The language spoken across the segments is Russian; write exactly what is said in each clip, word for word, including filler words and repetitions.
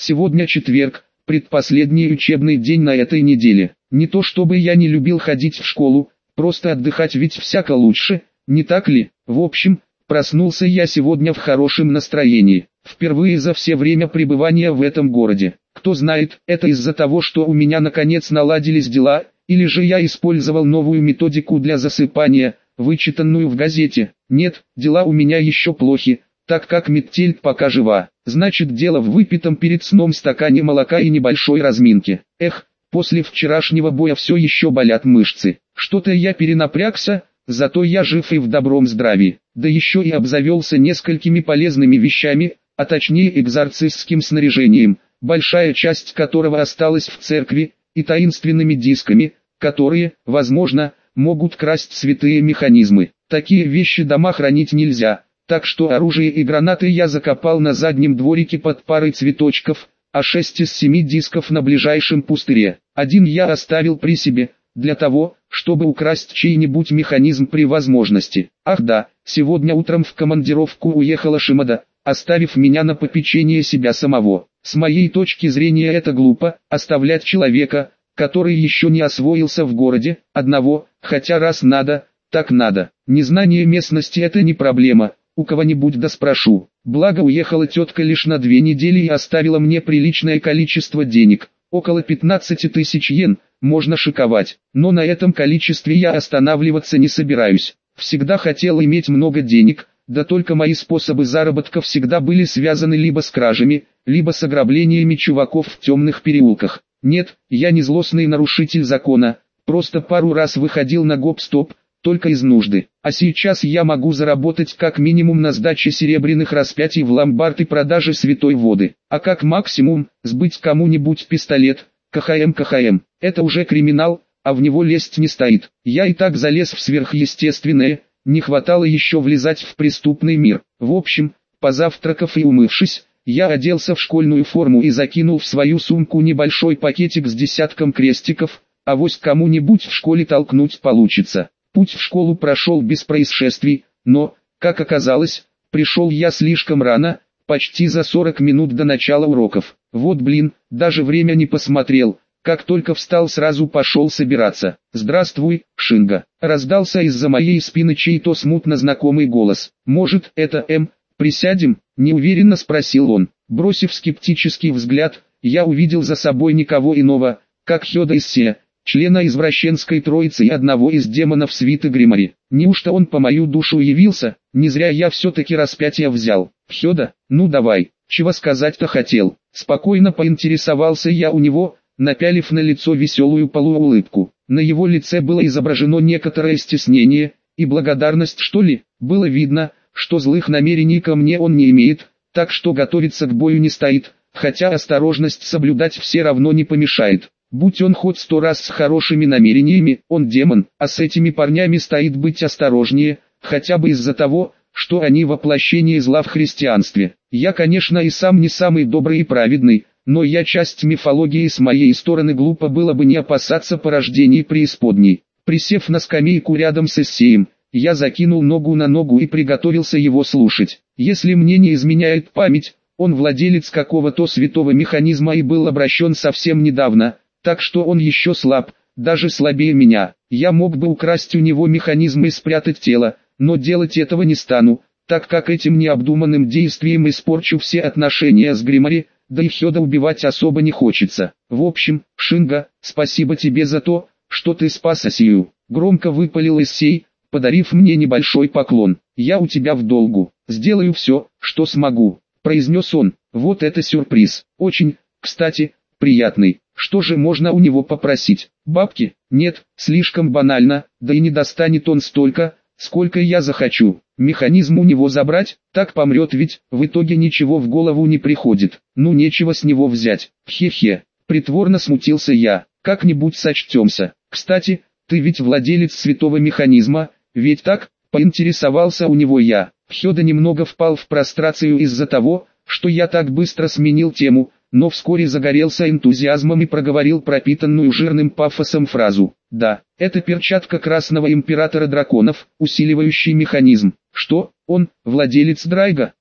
Сегодня четверг, предпоследний учебный день на этой неделе. Не то чтобы я не любил ходить в школу, просто отдыхать ведь всяко лучше, не так ли? В общем, проснулся я сегодня в хорошем настроении. Впервые за все время пребывания в этом городе. Кто знает, это из-за того, что у меня наконец наладились дела, или же я использовал новую методику для засыпания, вычитанную в газете. Нет, дела у меня еще плохи, так как Метельд пока жива. Значит, дело в выпитом перед сном стакане молока и небольшой разминке. Эх, после вчерашнего боя все еще болят мышцы. Что-то я перенапрягся, зато я жив и в добром здравии. Да еще и обзавелся несколькими полезными вещами, а точнее экзорцистским снаряжением, большая часть которого осталась в церкви, и таинственными дисками, которые, возможно, могут красть святые механизмы. Такие вещи дома хранить нельзя, так что оружие и гранаты я закопал на заднем дворике под парой цветочков, а шесть из семи дисков на ближайшем пустыре. Один я оставил при себе, для того, чтобы украсть чей-нибудь механизм при возможности. Ах да, сегодня утром в командировку уехала Шимада, оставив меня на попечение себя самого. С моей точки зрения это глупо, оставлять человека, который еще не освоился в городе, одного, хотя раз надо, так надо. Незнание местности это не проблема, у кого-нибудь да спрошу. Благо уехала тетка лишь на две недели и оставила мне приличное количество денег, около пятнадцати тысяч йен, можно шиковать. Но на этом количестве я останавливаться не собираюсь. Всегда хотел иметь много денег, да только мои способы заработка всегда были связаны либо с кражами, либо с ограблениями чуваков в темных переулках. Нет, я не злостный нарушитель закона, просто пару раз выходил на гоп-стоп, только из нужды. А сейчас я могу заработать как минимум на сдаче серебряных распятий в ломбард и продаже святой воды. А как максимум, сбыть кому-нибудь пистолет, КХМ КХМ. Это уже криминал, а в него лезть не стоит. Я и так залез в сверхъестественное, не хватало еще влезать в преступный мир. В общем, позавтракав и умывшись, я оделся в школьную форму и закинул в свою сумку небольшой пакетик с десятком крестиков, авось кому-нибудь в школе толкнуть получится. Путь в школу прошел без происшествий, но, как оказалось, пришел я слишком рано, почти за сорок минут до начала уроков. Вот блин, даже время не посмотрел, как только встал сразу пошел собираться. «Здравствуй, Шинга», раздался из-за моей спины чей-то смутно знакомый голос. «Может, это М, присядем?» – неуверенно спросил он. Бросив скептический взгляд, я увидел за собой никого иного, как Хёда Иссе, члена извращенской троицы и одного из демонов свиты Гримари. Неужто он по мою душу явился? Не зря я все-таки распятие взял. Хёда, ну давай, чего сказать-то хотел? Спокойно поинтересовался я у него, напялив на лицо веселую полуулыбку. На его лице было изображено некоторое стеснение и благодарность, что ли. Было видно, что злых намерений ко мне он не имеет, так что готовиться к бою не стоит, хотя осторожность соблюдать все равно не помешает. Будь он хоть сто раз с хорошими намерениями, он демон, а с этими парнями стоит быть осторожнее, хотя бы из-за того, что они воплощение зла в христианстве. Я, конечно, и сам не самый добрый и праведный, но я часть мифологии, с моей стороны глупо было бы не опасаться порождений преисподней. Присев на скамейку рядом с Иссеем, я закинул ногу на ногу и приготовился его слушать. Если мне не изменяет память, он владелец какого-то святого механизма и был обращен совсем недавно, так что он еще слаб, даже слабее меня. Я мог бы украсть у него механизм и спрятать тело, но делать этого не стану, так как этим необдуманным действием испорчу все отношения с Гримари, да и Хёда убивать особо не хочется. В общем, Шинга, спасибо тебе за то, что ты спас Асию. Громко выпалил Иссей, подарив мне небольшой поклон. Я у тебя в долгу, сделаю все, что смогу, произнес он. Вот это сюрприз, очень, кстати, приятный. Что же можно у него попросить? Бабки? Нет, слишком банально, да и не достанет он столько, сколько я захочу. Механизм у него забрать, так помрет ведь, в итоге ничего в голову не приходит. Ну нечего с него взять. Хе-хе, притворно смутился я, как-нибудь сочтемся. Кстати, ты ведь владелец святого механизма, ведь так? Поинтересовался у него я. Хёда немного впал в прострацию из-за того, что я так быстро сменил тему, но вскоре загорелся энтузиазмом и проговорил пропитанную жирным пафосом фразу. Да, это перчатка Красного Императора Драконов, усиливающий механизм. Что, он, владелец Драйга?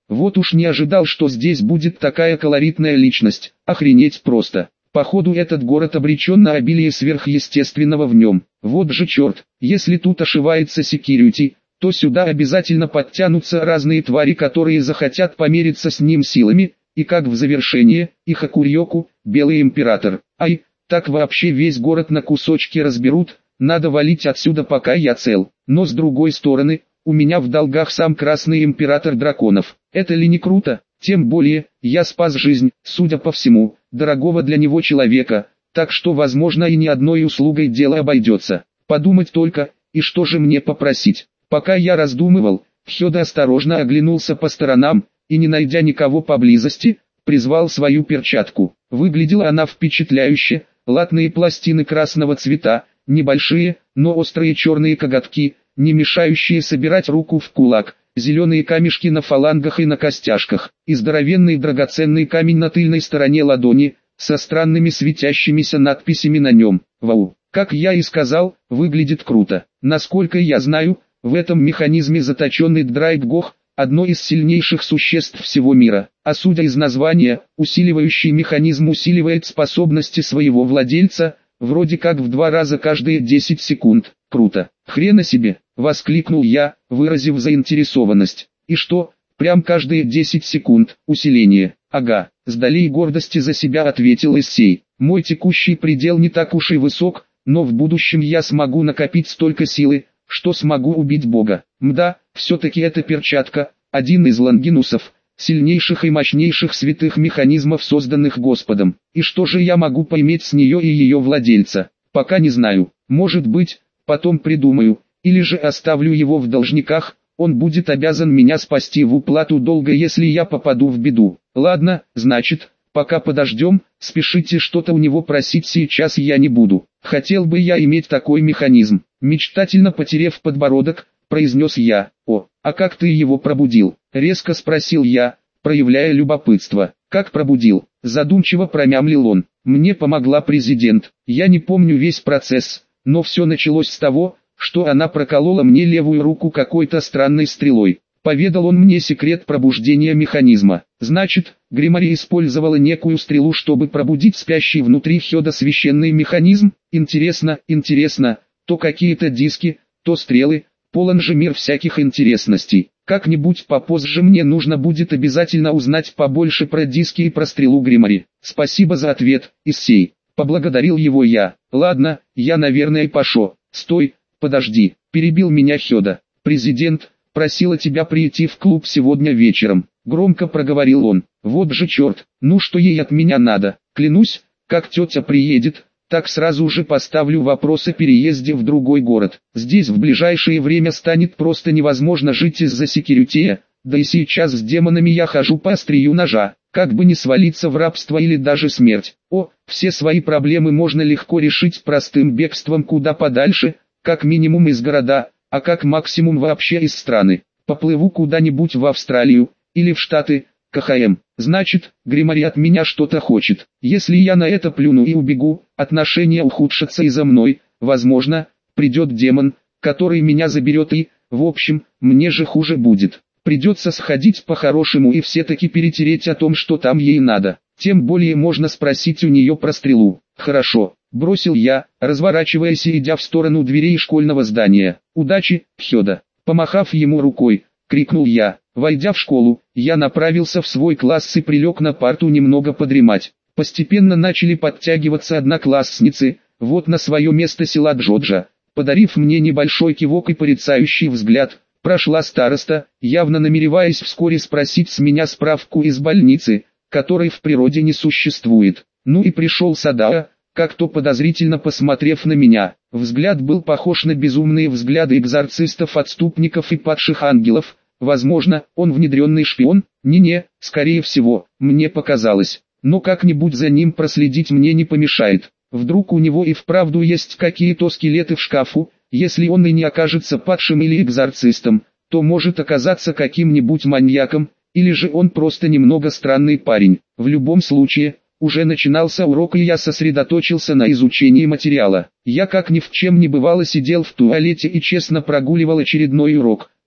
Вот уж не ожидал, что здесь будет такая колоритная личность, охренеть просто. Походу этот город обречен на обилие сверхъестественного в нем. Вот же черт, если тут ошивается секьюрити, то сюда обязательно подтянутся разные твари, которые захотят помериться с ним силами, и как в завершение, и Хакурьоку, Белый Император. Ай, так вообще весь город на кусочки разберут, надо валить отсюда пока я цел. Но с другой стороны, у меня в долгах сам Красный Император Драконов. Это ли не круто? Тем более, я спас жизнь, судя по всему, дорогого для него человека, так что возможно и ни одной услугой дело обойдется. Подумать только, и что же мне попросить? Пока я раздумывал, Хёда осторожно оглянулся по сторонам, и не найдя никого поблизости, призвал свою перчатку. Выглядела она впечатляюще, латные пластины красного цвета, небольшие, но острые черные коготки, не мешающие собирать руку в кулак, зеленые камешки на фалангах и на костяшках, и здоровенный драгоценный камень на тыльной стороне ладони, со странными светящимися надписями на нем. Вау, как я и сказал, выглядит круто. Насколько я знаю, в этом механизме заточенный Драйггох, одно из сильнейших существ всего мира, а судя из названия, усиливающий механизм усиливает способности своего владельца, вроде как в два раза каждые десять секунд. Круто. Хрена себе, воскликнул я, выразив заинтересованность. И что, прям каждые десять секунд, усиление? Ага, с долей гордости за себя ответил Issei. Мой текущий предел не так уж и высок, но в будущем я смогу накопить столько силы, что смогу убить Бога. Мда, все-таки эта перчатка, один из лонгинусов, сильнейших и мощнейших святых механизмов, созданных Господом. И что же я могу поиметь с нее и ее владельца? Пока не знаю. Может быть, потом придумаю, или же оставлю его в должниках, он будет обязан меня спасти в уплату долга, если я попаду в беду. Ладно, значит, пока подождем, спешите что-то у него просить сейчас я не буду. Хотел бы я иметь такой механизм. Мечтательно потерев подбородок, произнес я. О, а как ты его пробудил? Резко спросил я, проявляя любопытство. Как пробудил? Задумчиво промямлил он. Мне помогла президент. Я не помню весь процесс, но все началось с того, что она проколола мне левую руку какой-то странной стрелой. Поведал он мне секрет пробуждения механизма. Значит, Гримари использовала некую стрелу, чтобы пробудить спящий внутри Хёда священный механизм? Интересно, интересно, то какие-то диски, то стрелы, полон же мир всяких интересностей. Как-нибудь попозже мне нужно будет обязательно узнать побольше про диски и про стрелу Гримари. Спасибо за ответ, Issei. Поблагодарил его я. Ладно, я наверное пошел. Стой, подожди, перебил меня Хёда. Президент просила тебя прийти в клуб сегодня вечером. Громко проговорил он. Вот же черт, ну что ей от меня надо? Клянусь, как тетя приедет, так сразу же поставлю вопрос о переезде в другой город. Здесь в ближайшее время станет просто невозможно жить из-за секьюрития, да и сейчас с демонами я хожу по острию ножа, как бы не свалиться в рабство или даже смерть. О, все свои проблемы можно легко решить простым бегством куда подальше, как минимум из города, а как максимум вообще из страны. Поплыву куда-нибудь в Австралию, или в Штаты, КХМ. Значит, Гримари от меня что-то хочет. Если я на это плюну и убегу, отношения ухудшатся из-за мной, возможно, придет демон, который меня заберет и, в общем, мне же хуже будет. Придется сходить по-хорошему и все-таки перетереть о том, что там ей надо. Тем более можно спросить у нее про стрелу. Хорошо, бросил я, разворачиваясь и идя в сторону дверей школьного здания. Удачи, Хёда. Помахав ему рукой, крикнул я. Войдя в школу, я направился в свой класс и прилег на парту немного подремать. Постепенно начали подтягиваться одноклассницы, вот на свое место села Джоджа. Подарив мне небольшой кивок и порицающий взгляд, прошла староста, явно намереваясь вскоре спросить с меня справку из больницы, которой в природе не существует. Ну и пришел Садао, как-то подозрительно посмотрев на меня. Взгляд был похож на безумные взгляды экзорцистов, отступников и падших ангелов. Возможно, он внедренный шпион? Не-не, скорее всего, мне показалось. Но как-нибудь за ним проследить мне не помешает. Вдруг у него и вправду есть какие-то скелеты в шкафу. Если он и не окажется падшим или экзорцистом, то может оказаться каким-нибудь маньяком, или же он просто немного странный парень. В любом случае, уже начинался урок, и я сосредоточился на изучении материала. Я как ни в чем не бывало сидел в туалете и честно прогуливал очередной урок,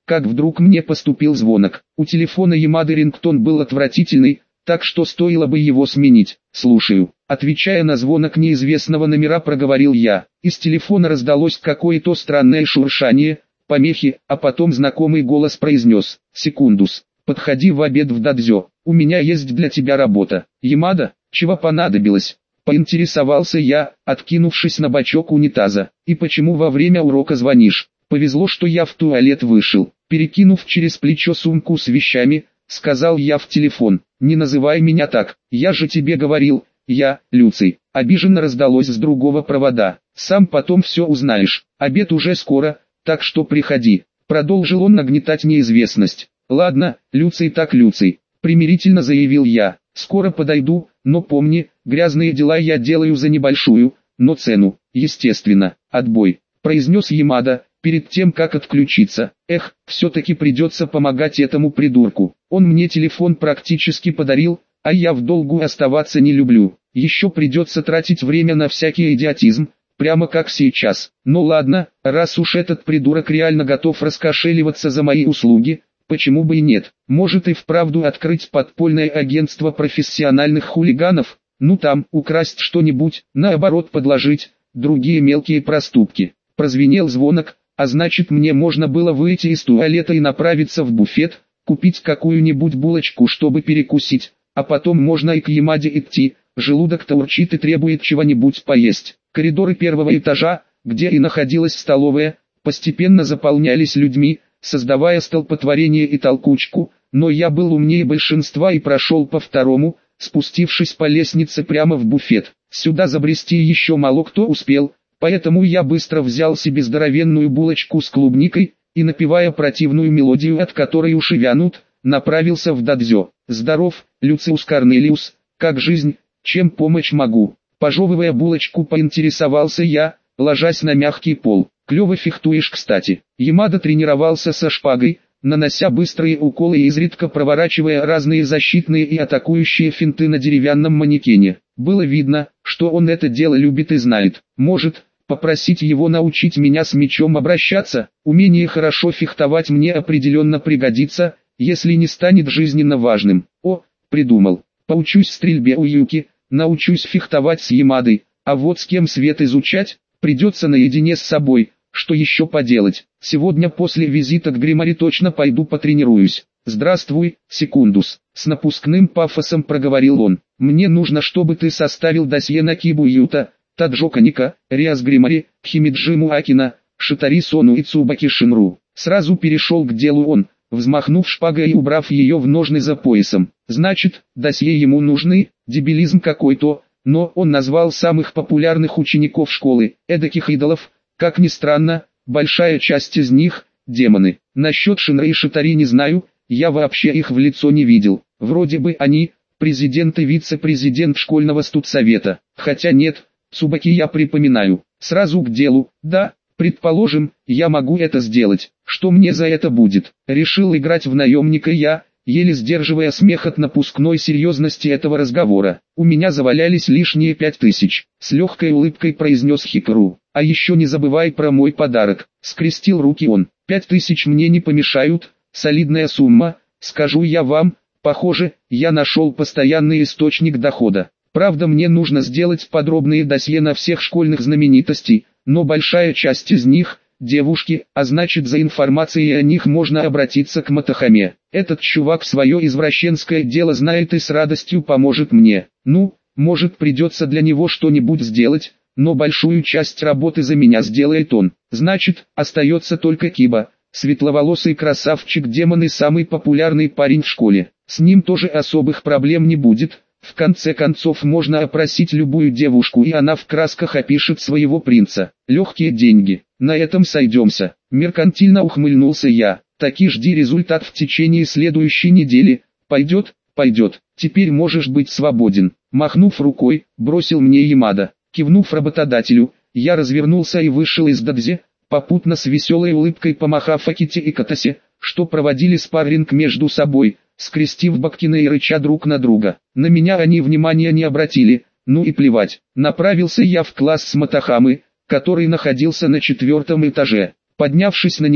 как вдруг мне поступил звонок. У телефона Ямады рингтон был отвратительный, так что стоило бы его сменить. «Слушаю». Отвечая на звонок неизвестного номера, проговорил я. Из телефона раздалось какое-то странное шуршание, помехи, а потом знакомый голос произнес: «Секундус, подходи в обед в дадзё, у меня есть для тебя работа». «Ямада, чего понадобилось?» Поинтересовался я, откинувшись на бочок унитаза. «И почему во время урока звонишь?» «Повезло, что я в туалет вышел». Перекинув через плечо сумку с вещами, сказал я в телефон: «Не называй меня так, я же тебе говорил, я, Люций». Обиженно раздалось с другого провода. «Сам потом все узнаешь, обед уже скоро, так что приходи». Продолжил он нагнетать неизвестность. «Ладно, Люций так Люций», примирительно заявил я. «Скоро подойду, но помни, грязные дела я делаю за небольшую, но цену, естественно». «Отбой», произнес Ямада, перед тем как отключиться. «Эх, все-таки придется помогать этому придурку. Он мне телефон практически подарил, а я в долгу оставаться не люблю. Еще придется тратить время на всякий идиотизм, прямо как сейчас. Ну ладно, раз уж этот придурок реально готов раскошеливаться за мои услуги, почему бы и нет? Может и вправду открыть подпольное агентство профессиональных хулиганов, ну там, украсть что-нибудь, наоборот подложить, другие мелкие проступки». Прозвенел звонок, а значит мне можно было выйти из туалета и направиться в буфет, купить какую-нибудь булочку, чтобы перекусить, а потом можно и к Ямаде идти, желудок-то урчит и требует чего-нибудь поесть. Коридоры первого этажа, где и находилась столовая, постепенно заполнялись людьми, создавая столпотворение и толкучку, но я был умнее большинства и прошел по второму, спустившись по лестнице прямо в буфет. Сюда забрести еще мало кто успел, поэтому я быстро взял себе здоровенную булочку с клубникой, и, напевая противную мелодию, от которой уши вянут, направился в дадзё. «Здоров, Люциус Корнелиус, как жизнь, чем помочь могу?» Пожевывая булочку, поинтересовался я, ложась на мягкий пол. «Клево фехтуешь, кстати». Ямада тренировался со шпагой, нанося быстрые уколы и изредка проворачивая разные защитные и атакующие финты на деревянном манекене. Было видно, что он это дело любит и знает. Может, попросить его научить меня с мечом обращаться? Умение хорошо фехтовать мне определенно пригодится, если не станет жизненно важным. О, придумал. Поучусь стрельбе у Юки, научусь фехтовать с Ямадой, а вот с кем свет изучать, придется наедине с собой. Что еще поделать? Сегодня после визита к Гримари точно пойду потренируюсь. «Здравствуй, Секундус», — с напускным пафосом проговорил он. «Мне нужно, чтобы ты составил досье на Кибу Юта, Таджока Ника, Риас Гримари, Химиджиму Акина, Шитари Сону и Цубаки Шинру». Сразу перешел к делу он, взмахнув шпагой и убрав ее в ножны за поясом. «Значит, досье ему нужны, дебилизм какой-то, но он назвал самых популярных учеников школы, эдаких идолов. Как ни странно, большая часть из них – демоны. Насчет Шинры и Шитари не знаю, я вообще их в лицо не видел. Вроде бы они – президент и вице-президент школьного студсовета. Хотя нет, Цубаки я припоминаю. Сразу к делу, да, предположим, я могу это сделать. Что мне за это будет? Решил играть в наемника я, еле сдерживая смех от напускной серьезности этого разговора. У меня завалялись лишние пять тысяч. С легкой улыбкой произнес Хикару. «А еще не забывай про мой подарок», — скрестил руки он. «Пять тысяч мне не помешают, солидная сумма, скажу я вам, похоже, я нашел постоянный источник дохода. Правда, мне нужно сделать подробные досье на всех школьных знаменитостей, но большая часть из них — девушки, а значит за информацией о них можно обратиться к Матахаме. Этот чувак свое извращенское дело знает и с радостью поможет мне. Ну, может придется для него что-нибудь сделать, но большую часть работы за меня сделает он. Значит, остается только Киба, светловолосый красавчик-демон и самый популярный парень в школе. С ним тоже особых проблем не будет. В конце концов можно опросить любую девушку, и она в красках опишет своего принца. Легкие деньги. На этом сойдемся. Меркантильно ухмыльнулся я. Таки жди результат в течение следующей недели. Пойдет, пойдет. Теперь можешь быть свободен. Махнув рукой, бросил мне Ямада. Кивнув работодателю, я развернулся и вышел из дадзе, попутно с веселой улыбкой помахав Аките и Катасе, что проводили спарринг между собой, скрестив бакины и рыча друг на друга. На меня они внимания не обратили, ну и плевать. Направился я в класс с Матахамы, который находился на четвертом этаже. Поднявшись на него,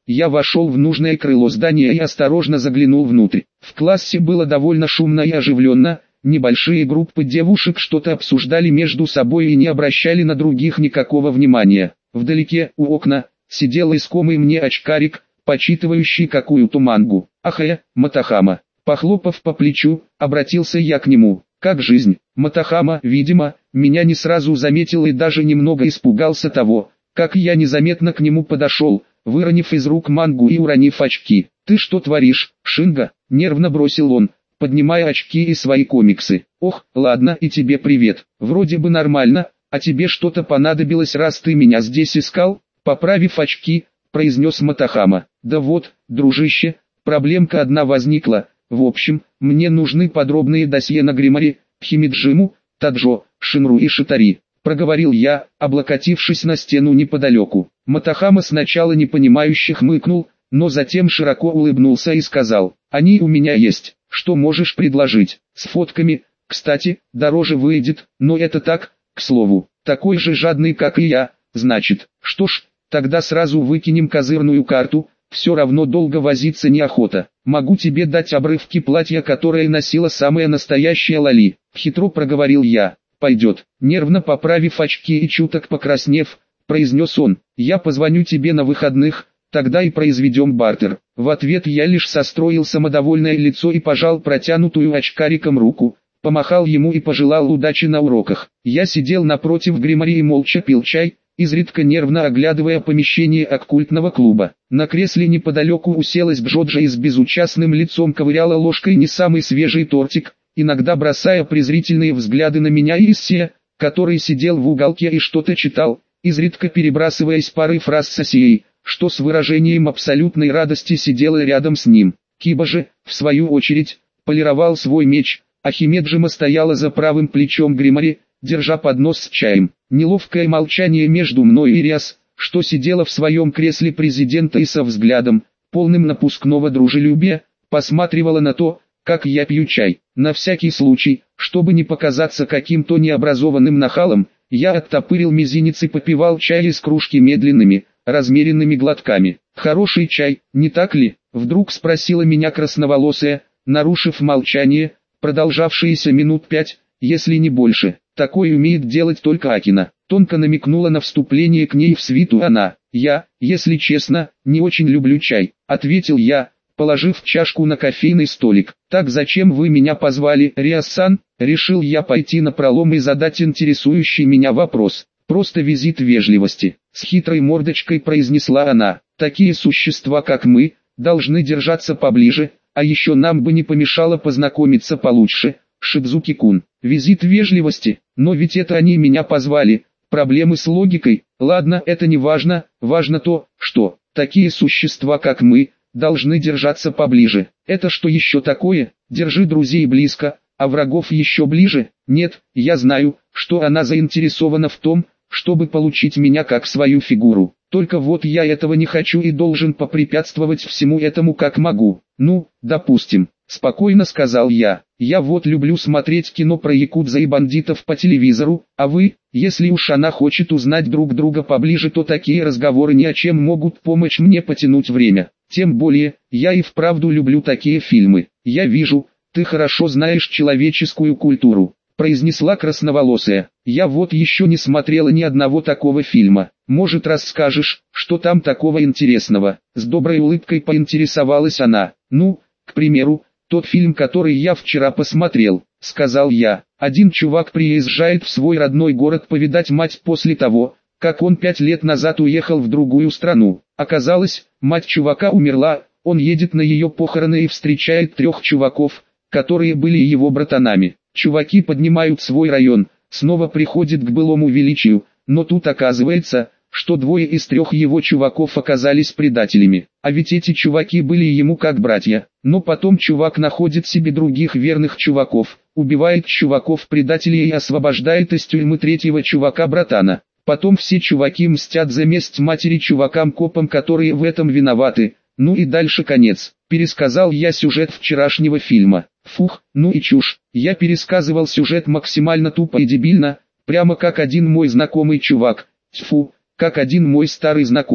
я вошел в нужное крыло здания и осторожно заглянул внутрь. В классе было довольно шумно и оживленно, небольшие группы девушек что-то обсуждали между собой и не обращали на других никакого внимания. Вдалеке, у окна, сидел искомый мне очкарик, почитывающий какую-то мангу. «Ах э, Матахама!» Похлопав по плечу, обратился я к нему. «Как жизнь?» Матахама, видимо, меня не сразу заметил и даже немного испугался того, как я незаметно к нему подошел, выронив из рук мангу и уронив очки. «Ты что творишь, Шинга?» — нервно бросил он, поднимая очки и свои комиксы. «Ох, ладно, и тебе привет. Вроде бы нормально, а тебе что-то понадобилось, раз ты меня здесь искал?» Поправив очки, произнес Матахама. «Да вот, дружище, проблемка одна возникла. В общем, мне нужны подробные досье на Гримари, Химиджиму, Таджо, Шинру и Шитари», — проговорил я, облокотившись на стену неподалеку. Матахама сначала непонимающе хмыкнул, но затем широко улыбнулся и сказал: «Они у меня есть, что можешь предложить? С фотками, кстати, дороже выйдет, но это так, к слову, такой же жадный, как и я, значит, что ж, тогда сразу выкинем козырную карту, все равно долго возиться неохота. Могу тебе дать обрывки платья, которое носила самая настоящая Лали», — хитро проговорил я. «Пойдет». Нервно поправив очки и чуток покраснев, произнес он: «Я позвоню тебе на выходных, тогда и произведем бартер». В ответ я лишь состроил самодовольное лицо и пожал протянутую очкариком руку, помахал ему и пожелал удачи на уроках. Я сидел напротив Гримари и молча пил чай, изредка нервно оглядывая помещение оккультного клуба. На кресле неподалеку уселась Джоджа и с безучастным лицом ковыряла ложкой не самый свежий тортик, иногда бросая презрительные взгляды на меня и Иссия, который сидел в уголке и что-то читал, изредка перебрасываясь парой фраз с Осией, что с выражением абсолютной радости сидела рядом с ним. Киба же, в свою очередь, полировал свой меч, а Химеджима стояла за правым плечом Гримари, держа поднос с чаем. Неловкое молчание между мной и Риас, что сидела в своем кресле президента и со взглядом, полным напускного дружелюбия, посматривала на то, как я пью чай. На всякий случай, чтобы не показаться каким-то необразованным нахалом, я оттопырил мизинец и попивал чай из кружки медленными, размеренными глотками. «Хороший чай, не так ли?» — вдруг спросила меня красноволосая, нарушив молчание, продолжавшееся минут пять, если не больше. «Такое умеет делать только Акина», — тонко намекнула на вступление к ней в свиту она. «Я, если честно, не очень люблю чай», — ответил я, положив чашку на кофейный столик. «Так зачем вы меня позвали, Риас-сан?» Решил я пойти напролом и задать интересующий меня вопрос. «Просто визит вежливости», — с хитрой мордочкой произнесла она. «Такие существа, как мы, должны держаться поближе, а еще нам бы не помешало познакомиться получше, Шидзуки-кун». «Визит вежливости? Но ведь это они меня позвали. Проблемы с логикой? Ладно, это не важно, важно то, что такие существа, как мы, должны держаться поближе. Это что еще такое? Держи друзей близко, а врагов еще ближе? Нет, я знаю, что она заинтересована в том, чтобы получить меня как свою фигуру. Только вот я этого не хочу и должен попрепятствовать всему этому как могу. Ну, допустим, спокойно сказал я. Я вот люблю смотреть кино про якудза и бандитов по телевизору, а вы, если уж она хочет узнать друг друга поближе, то такие разговоры ни о чем могут помочь мне потянуть время. Тем более, я и вправду люблю такие фильмы. Я вижу, ты хорошо знаешь человеческую культуру», — произнесла красноволосая. «Я вот еще не смотрела ни одного такого фильма. Может, расскажешь, что там такого интересного?» С доброй улыбкой поинтересовалась она. «Ну, к примеру, тот фильм, который я вчера посмотрел», — сказал я. «Один чувак приезжает в свой родной город повидать мать после того, как он пять лет назад уехал в другую страну. Оказалось, мать чувака умерла, он едет на ее похороны и встречает трех чуваков, которые были его братанами. Чуваки поднимают свой район, снова приходят к былому величию, но тут оказывается, что двое из трех его чуваков оказались предателями. А ведь эти чуваки были ему как братья. Но потом чувак находит себе других верных чуваков, убивает чуваков-предателей и освобождает из тюрьмы третьего чувака-братана. Потом все чуваки мстят за месть матери чувакам-копам, которые в этом виноваты. Ну и дальше конец. Пересказал я сюжет вчерашнего фильма. Фух, ну и чушь. Я пересказывал сюжет максимально тупо и дебильно, прямо как один мой знакомый чувак. Тьфу, как один мой старый знакомый.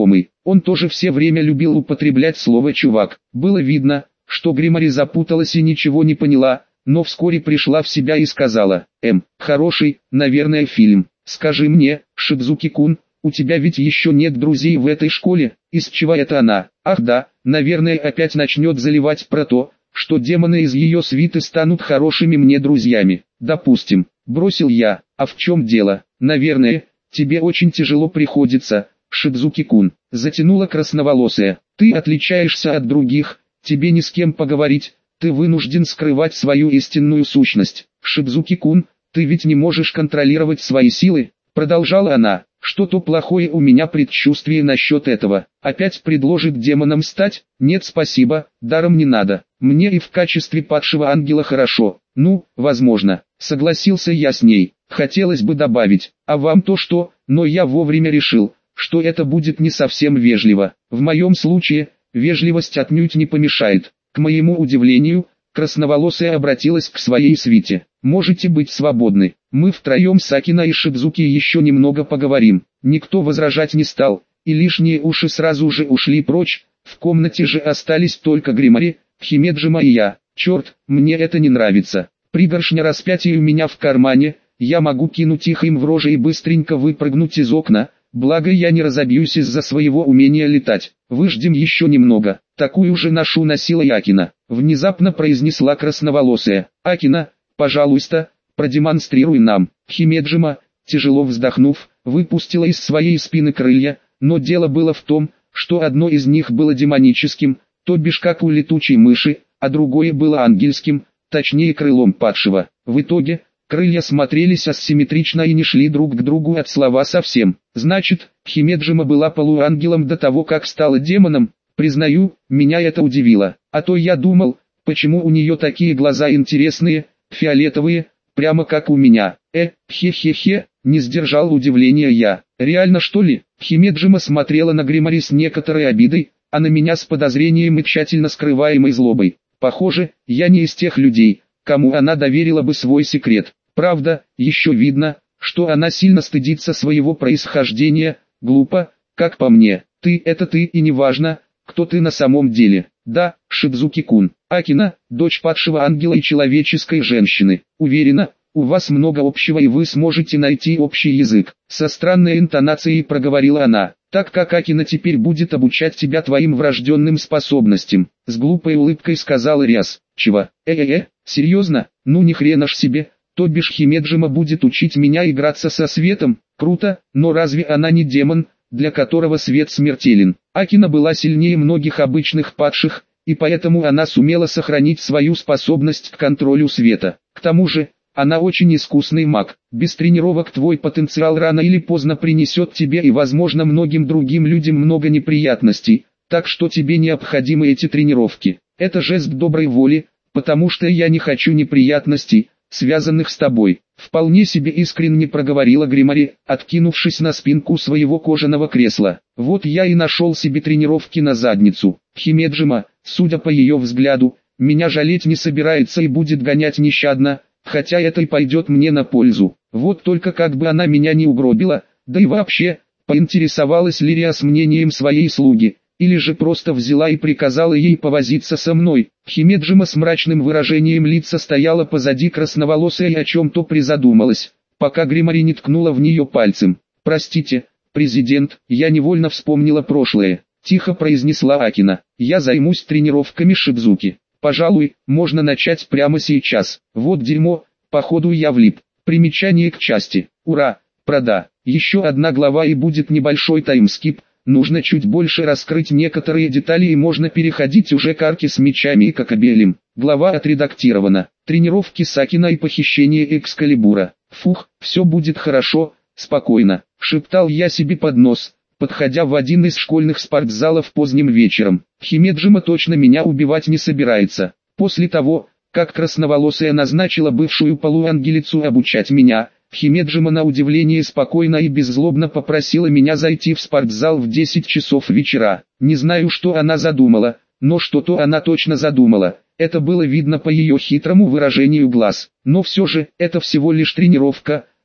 Он тоже все время любил употреблять слово «чувак». Было видно, что Гримари запуталась и ничего не поняла, но вскоре пришла в себя и сказала: «Эм, хороший, наверное, фильм. Скажи мне, Шидзуки-кун, у тебя ведь еще нет друзей в этой школе, из чего это она? Ах да, наверное, опять начнет заливать про то, что демоны из ее свиты станут хорошими мне друзьями. Допустим», бросил я. «А в чем дело? Наверное, тебе очень тяжело приходится, Шидзуки-кун», затянула красноволосая. «Ты отличаешься от других, тебе ни с кем поговорить, ты вынужден скрывать свою истинную сущность. Шидзуки-кун, ты ведь не можешь контролировать свои силы», продолжала она. «Что-то плохое у меня предчувствие насчет этого. Опять предложит демоном стать? Нет, спасибо, даром не надо. Мне и в качестве падшего ангела хорошо. Ну, возможно», согласился я с ней. Хотелось бы добавить: «А вам то что?», но я вовремя решил, что это будет не совсем вежливо. В моем случае, вежливость отнюдь не помешает. К моему удивлению, красноволосая обратилась к своей свите. «Можете быть свободны. Мы втроем с Акино и Шидзуки еще немного поговорим». Никто возражать не стал, и лишние уши сразу же ушли прочь. В комнате же остались только Гримари, Химеджима и я. Черт, мне это не нравится. Пригоршня распятий у меня в кармане, я могу кинуть их им в рожи и быстренько выпрыгнуть из окна, благо я не разобьюсь из-за своего умения летать. Выждем еще немного. Такую же ношу носила и Акино. Внезапно произнесла красноволосая. «Акино, пожалуйста, продемонстрируй нам». Химеджима, тяжело вздохнув, выпустила из своей спины крылья, но дело было в том, что одно из них было демоническим, то бишь как у летучей мыши, а другое было ангельским, точнее крылом падшего. В итоге, крылья смотрелись асимметрично и не шли друг к другу от слова совсем. Значит, Химеджима была полуангелом до того, как стала демоном. Признаю, меня это удивило. А то я думал, почему у нее такие глаза интересные, фиолетовые, прямо как у меня. Э, хе-хе-хе, не сдержал удивления я. Реально что ли? Химеджима смотрела на Гримари с некоторой обидой, а на меня с подозрением и тщательно скрываемой злобой. Похоже, я не из тех людей, кому она доверила бы свой секрет. Правда, еще видно, что она сильно стыдится своего происхождения. Глупо, как по мне. Ты — это ты, и неважно, кто ты на самом деле. Да, Шидзуки-кун, Акино, дочь падшего ангела и человеческой женщины. Уверена, у вас много общего и вы сможете найти общий язык. Со странной интонацией проговорила она. Так как Акино теперь будет обучать тебя твоим врожденным способностям. С глупой улыбкой сказала Ряс. Чего? Э-э-э, серьезно? Ну ни хрена ж себе. То бишь Химеджима будет учить меня играться со светом. Круто, но разве она не демон, для которого свет смертелен? Акино была сильнее многих обычных падших, и поэтому она сумела сохранить свою способность к контролю света. К тому же, она очень искусный маг. Без тренировок твой потенциал рано или поздно принесет тебе и возможно многим другим людям много неприятностей, так что тебе необходимы эти тренировки. Это жест доброй воли, потому что я не хочу неприятностей, связанных с тобой. Вполне себе искренне проговорила Гримари, откинувшись на спинку своего кожаного кресла. Вот я и нашел себе тренировки на задницу. Химеджима, судя по ее взгляду, меня жалеть не собирается и будет гонять нещадно, хотя это и пойдет мне на пользу. Вот только как бы она меня не угробила, да и вообще, поинтересовалась ли Рия с мнением своей слуги, или же просто взяла и приказала ей повозиться со мной. Химеджима с мрачным выражением лица стояла позади красноволосой и о чем-то призадумалась, пока Гримари не ткнула в нее пальцем. «Простите, президент, я невольно вспомнила прошлое», — тихо произнесла Акино. «Я займусь тренировками Шидзуки. Пожалуй, можно начать прямо сейчас. Вот дерьмо, походу я влип». Примечание к части. Ура, прода. Еще одна глава и будет небольшой таймскип. Нужно чуть больше раскрыть некоторые детали и можно переходить уже к арке с мечами и кокобелем. Глава отредактирована. Тренировки с Акино и похищение Экскалибура. Фух, все будет хорошо, спокойно, шептал я себе под нос, подходя в один из школьных спортзалов поздним вечером. Химеджима точно меня убивать не собирается. После того, как красноволосая назначила бывшую полуангелицу обучать меня, Химеджима на удивление спокойно и беззлобно попросила меня зайти в спортзал в десять часов вечера. Не знаю, что она задумала, но что-то она точно задумала. Это было видно по ее хитрому выражению глаз. Но все же, это всего лишь тренировка,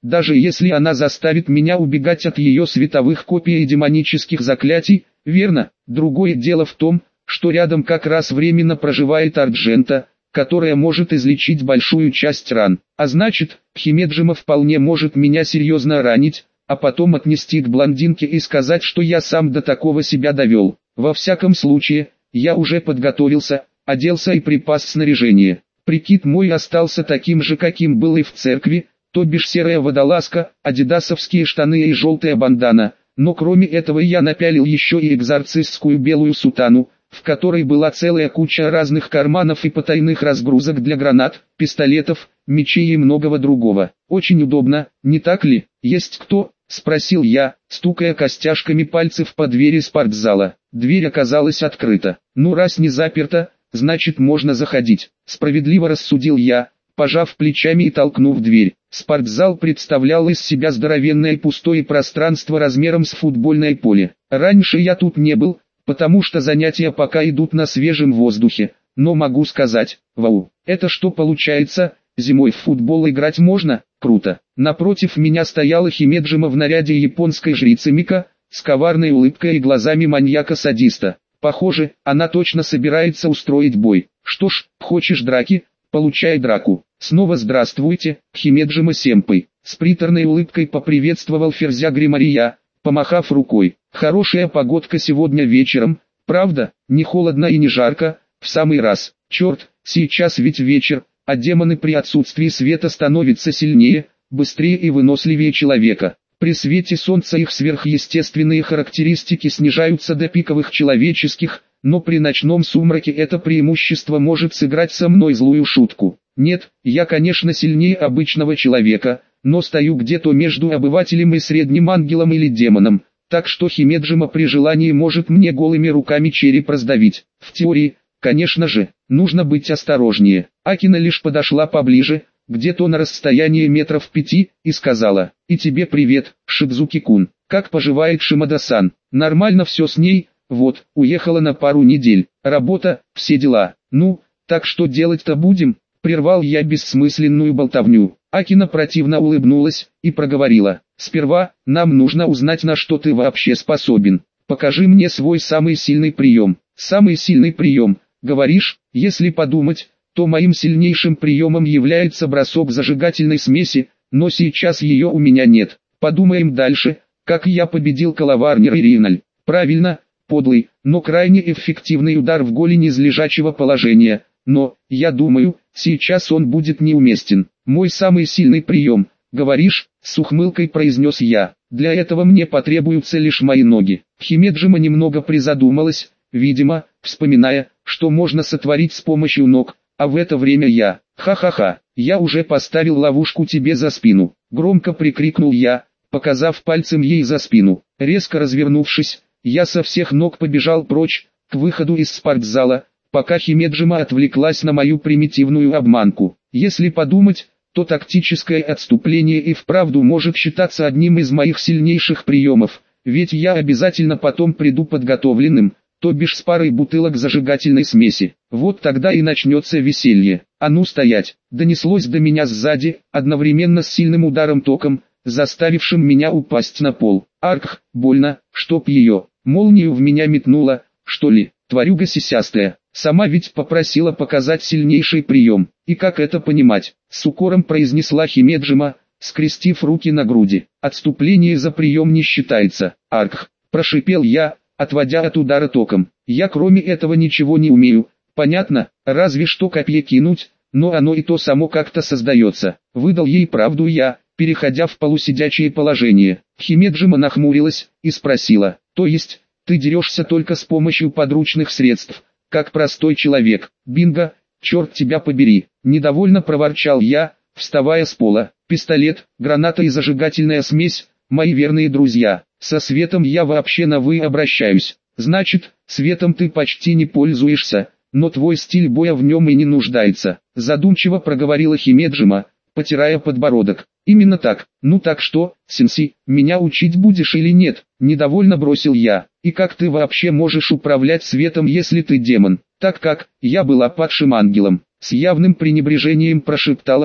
даже если она заставит меня убегать от ее световых копий и демонических заклятий, верно? Другое дело в том, что рядом как раз временно проживает Арджента, которая может излечить большую часть ран. А значит, Химеджима вполне может меня серьезно ранить, а потом отнести к блондинке и сказать, что я сам до такого себя довел. Во всяком случае, я уже подготовился, оделся и припас снаряжение. Прикид мой остался таким же, каким был и в церкви, то бишь серая водолазка, адидасовские штаны и желтая бандана, но кроме этого я напялил еще и экзорцистскую белую сутану, в которой была целая куча разных карманов и потайных разгрузок для гранат, пистолетов, мечей и многого другого. Очень удобно, не так ли? Есть кто? Спросил я, стукая костяшками пальцев по двери спортзала. Дверь оказалась открыта. Ну раз не заперта, значит можно заходить. Справедливо рассудил я, пожав плечами и толкнув дверь. Спортзал представлял из себя здоровенное пустое пространство размером с футбольное поле. Раньше я тут не был, потому что занятия пока идут на свежем воздухе, но могу сказать, вау, это что получается, зимой в футбол играть можно? Круто. Напротив меня стояла Химеджима в наряде японской жрицы Мика, с коварной улыбкой и глазами маньяка-садиста. Похоже, она точно собирается устроить бой. Что ж, хочешь драки? Получай драку. Снова здравствуйте, Химеджима-сенпай. С приторной улыбкой поприветствовал Ферзя Гримария, помахав рукой. Хорошая погодка сегодня вечером, правда, не холодно и не жарко, в самый раз. Черт, сейчас ведь вечер, а демоны при отсутствии света становятся сильнее, быстрее и выносливее человека. При свете солнца их сверхъестественные характеристики снижаются до пиковых человеческих, но при ночном сумраке это преимущество может сыграть со мной злую шутку. Нет, я конечно сильнее обычного человека, но стою где-то между обывателем и средним ангелом или демоном, так что Химеджима при желании может мне голыми руками череп раздавить. В теории, конечно же, нужно быть осторожнее. Акина лишь подошла поближе, где-то на расстоянии метров пяти, и сказала: «И тебе привет, Шидзуки-кун. Как поживает Шимада-сан? Нормально все с ней, вот, уехала на пару недель, работа, все дела. Ну, так что делать-то будем?» Прервал я бессмысленную болтовню. Акина противно улыбнулась и проговорила: «Сперва, нам нужно узнать, на что ты вообще способен. Покажи мне свой самый сильный прием». «Самый сильный прием, говоришь?» Если подумать, то моим сильнейшим приемом является бросок зажигательной смеси, но сейчас ее у меня нет. Подумаем дальше, как я победил Калаварнер и Риналь. Правильно, подлый, но крайне эффективный удар в голень из лежачего положения. Но, я думаю, сейчас он будет неуместен. Мой самый сильный прием, говоришь, с ухмылкой произнес я. Для этого мне потребуются лишь мои ноги. Химеджима немного призадумалась, видимо, вспоминая, что можно сотворить с помощью ног, а в это время я, ха-ха-ха, я уже поставил ловушку тебе за спину. Громко прикрикнул я, показав пальцем ей за спину. Резко развернувшись, я со всех ног побежал прочь, к выходу из спортзала, пока Химеджима отвлеклась на мою примитивную обманку. Если подумать, то тактическое отступление и вправду может считаться одним из моих сильнейших приемов, ведь я обязательно потом приду подготовленным, то бишь с парой бутылок зажигательной смеси. Вот тогда и начнется веселье. «А ну стоять!» Донеслось до меня сзади, одновременно с сильным ударом током, заставившим меня упасть на пол. Арх, больно, чтоб ее, молнию в меня метнуло, что ли, тварюга сисястая. Сама ведь попросила показать сильнейший прием. И как это понимать? С укором произнесла Химеджима, скрестив руки на груди. Отступление за прием не считается. Арх, прошипел я, отводя от удара током. Я кроме этого ничего не умею. Понятно, разве что копье кинуть, но оно и то само как-то создается. Выдал ей правду я, переходя в полусидячее положение. Химеджима нахмурилась и спросила: «То есть, ты дерешься только с помощью подручных средств, как простой человек?» «Бинго, черт тебя побери!» Недовольно проворчал я, вставая с пола. «Пистолет, граната и зажигательная смесь, мои верные друзья. Со светом я вообще на «вы» обращаюсь. Значит, светом ты почти не пользуешься, но твой стиль боя в нем и не нуждается», задумчиво проговорила Химеджима, потирая подбородок. «Именно так. Ну так что, сенси, меня учить будешь или нет?» Недовольно бросил я. «И как ты вообще можешь управлять светом, если ты демон?» «Так как, я была падшим ангелом», с явным пренебрежением прошептала она.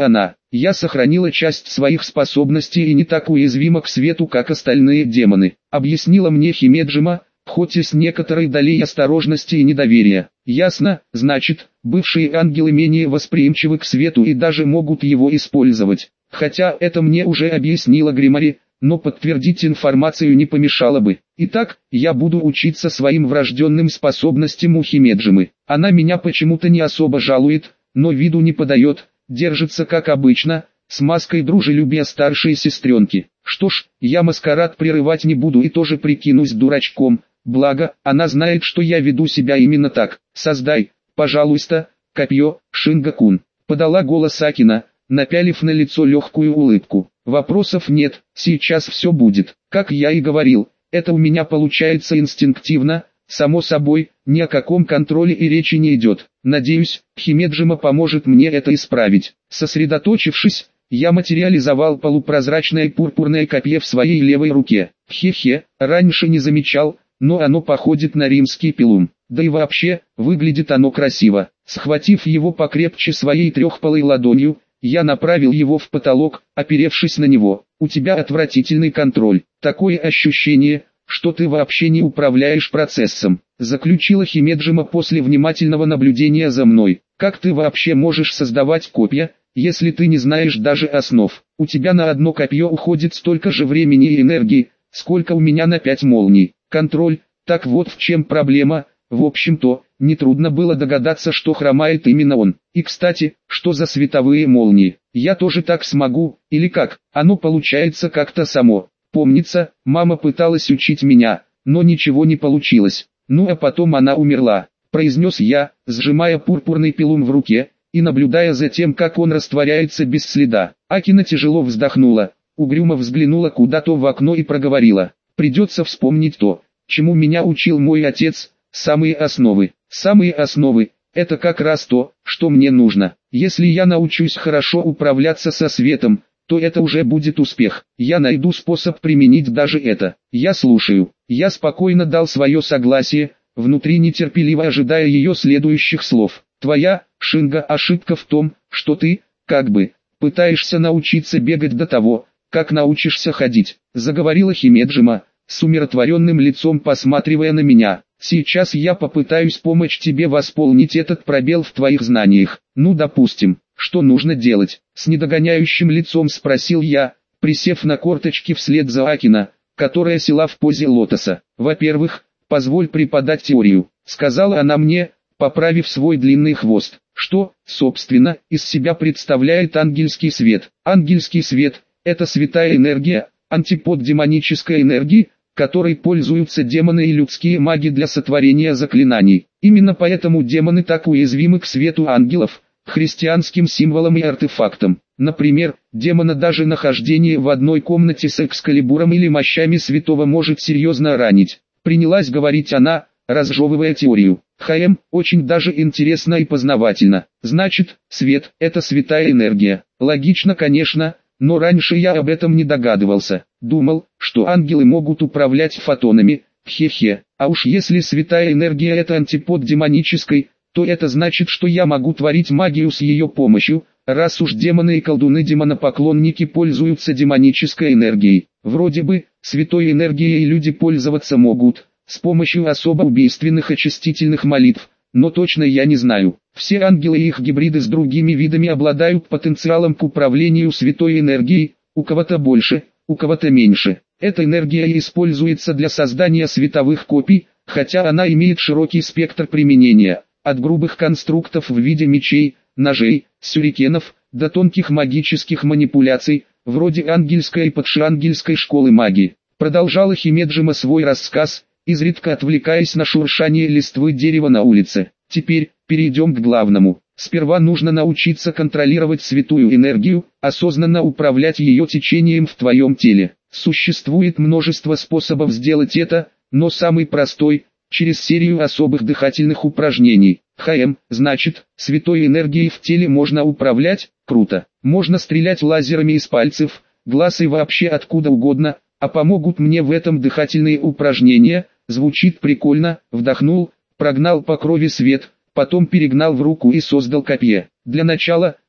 Я сохранила часть своих способностей и не так уязвима к свету, как остальные демоны, объяснила мне Химеджима, хоть и с некоторой долей осторожности и недоверия. Ясно, значит, бывшие ангелы менее восприимчивы к свету и даже могут его использовать. Хотя это мне уже объяснила Гримари, но подтвердить информацию не помешало бы. Итак, я буду учиться своим врожденным способностям у Химеджимы. Она меня почему-то не особо жалует, но виду не подает, держится как обычно, с маской дружелюбия старшей сестренки. Что ж, я маскарад прерывать не буду и тоже прикинусь дурачком, благо, она знает, что я веду себя именно так. Создай, пожалуйста, копье, Шинга-кун, подала голос Акина, напялив на лицо легкую улыбку. Вопросов нет, сейчас все будет. Как я и говорил, это у меня получается инстинктивно, само собой, ни о каком контроле и речи не идет. Надеюсь, Химеджима поможет мне это исправить. Сосредоточившись, я материализовал полупрозрачное пурпурное копье в своей левой руке. Хе-хе, раньше не замечал, но оно походит на римский пилум. Да и вообще, выглядит оно красиво. Схватив его покрепче своей трехпалой ладонью, я направил его в потолок, оперевшись на него. У тебя отвратительный контроль. Такое ощущение, что ты вообще не управляешь процессом, заключила Химеджима после внимательного наблюдения за мной. Как ты вообще можешь создавать копья, если ты не знаешь даже основ? У тебя на одно копье уходит столько же времени и энергии, сколько у меня на пять молний. Контроль, так вот в чем проблема. В общем-то, нетрудно было догадаться, что хромает именно он. И кстати, что за световые молнии? Я тоже так смогу, или как? Оно получается как-то само. Помнится, мама пыталась учить меня, но ничего не получилось. Ну а потом она умерла, произнес я, сжимая пурпурный пилум в руке, и наблюдая за тем, как он растворяется без следа. Акина тяжело вздохнула, угрюмо взглянула куда-то в окно и проговорила. Придется вспомнить то, чему меня учил мой отец. Самые основы. Самые основы – это как раз то, что мне нужно. Если я научусь хорошо управляться со светом, то это уже будет успех. Я найду способ применить даже это. Я слушаю. Я спокойно дал свое согласие, внутри нетерпеливо ожидая ее следующих слов. Твоя, Шинга, ошибка в том, что ты, как бы, пытаешься научиться бегать до того, как научишься ходить, заговорила Химеджима, с умиротворенным лицом посматривая на меня. Сейчас я попытаюсь помочь тебе восполнить этот пробел в твоих знаниях. Ну, допустим, что нужно делать? С недогоняющим лицом спросил я, присев на корточки вслед за Акина, которая села в позе лотоса. Во-первых, позволь преподать теорию, сказала она мне, поправив свой длинный хвост. Что, собственно, из себя представляет ангельский свет? Ангельский свет – это святая энергия, антипод демонической энергии, которой пользуются демоны и людские маги для сотворения заклинаний. Именно поэтому демоны так уязвимы к свету ангелов, христианским символам и артефактам. Например, демона даже нахождение в одной комнате с экскалибуром или мощами святого может серьезно ранить. Принялась говорить она, разжевывая теорию. ХМ, очень даже интересно и познавательно. Значит, свет – это святая энергия. Логично, конечно, но раньше я об этом не догадывался. Думал, что ангелы могут управлять фотонами, хе-хе. А уж если святая энергия это антипод демонической, то это значит, что я могу творить магию с ее помощью, раз уж демоны и колдуны-демонопоклонники пользуются демонической энергией. Вроде бы, святой энергией люди пользоваться могут, с помощью особо убийственных очистительных молитв, но точно я не знаю. Все ангелы и их гибриды с другими видами обладают потенциалом к управлению святой энергией, у кого-то больше, у кого-то меньше. Эта энергия и используется для создания световых копий, хотя она имеет широкий спектр применения, от грубых конструктов в виде мечей, ножей, сюрикенов, до тонких магических манипуляций, вроде ангельской и подшиангельской школы магии. Продолжала Химеджима свой рассказ, изредка отвлекаясь на шуршание листвы дерева на улице. Теперь, перейдем к главному. Сперва нужно научиться контролировать святую энергию, осознанно управлять ее течением в твоем теле. Существует множество способов сделать это, но самый простой – через серию особых дыхательных упражнений. ХМ, значит, святой энергией в теле можно управлять? Круто. Можно стрелять лазерами из пальцев, глаз и вообще откуда угодно, а помогут мне в этом дыхательные упражнения. Звучит прикольно. Вдохнул, прогнал по крови свет, потом перегнал в руку и создал копье. Для начала,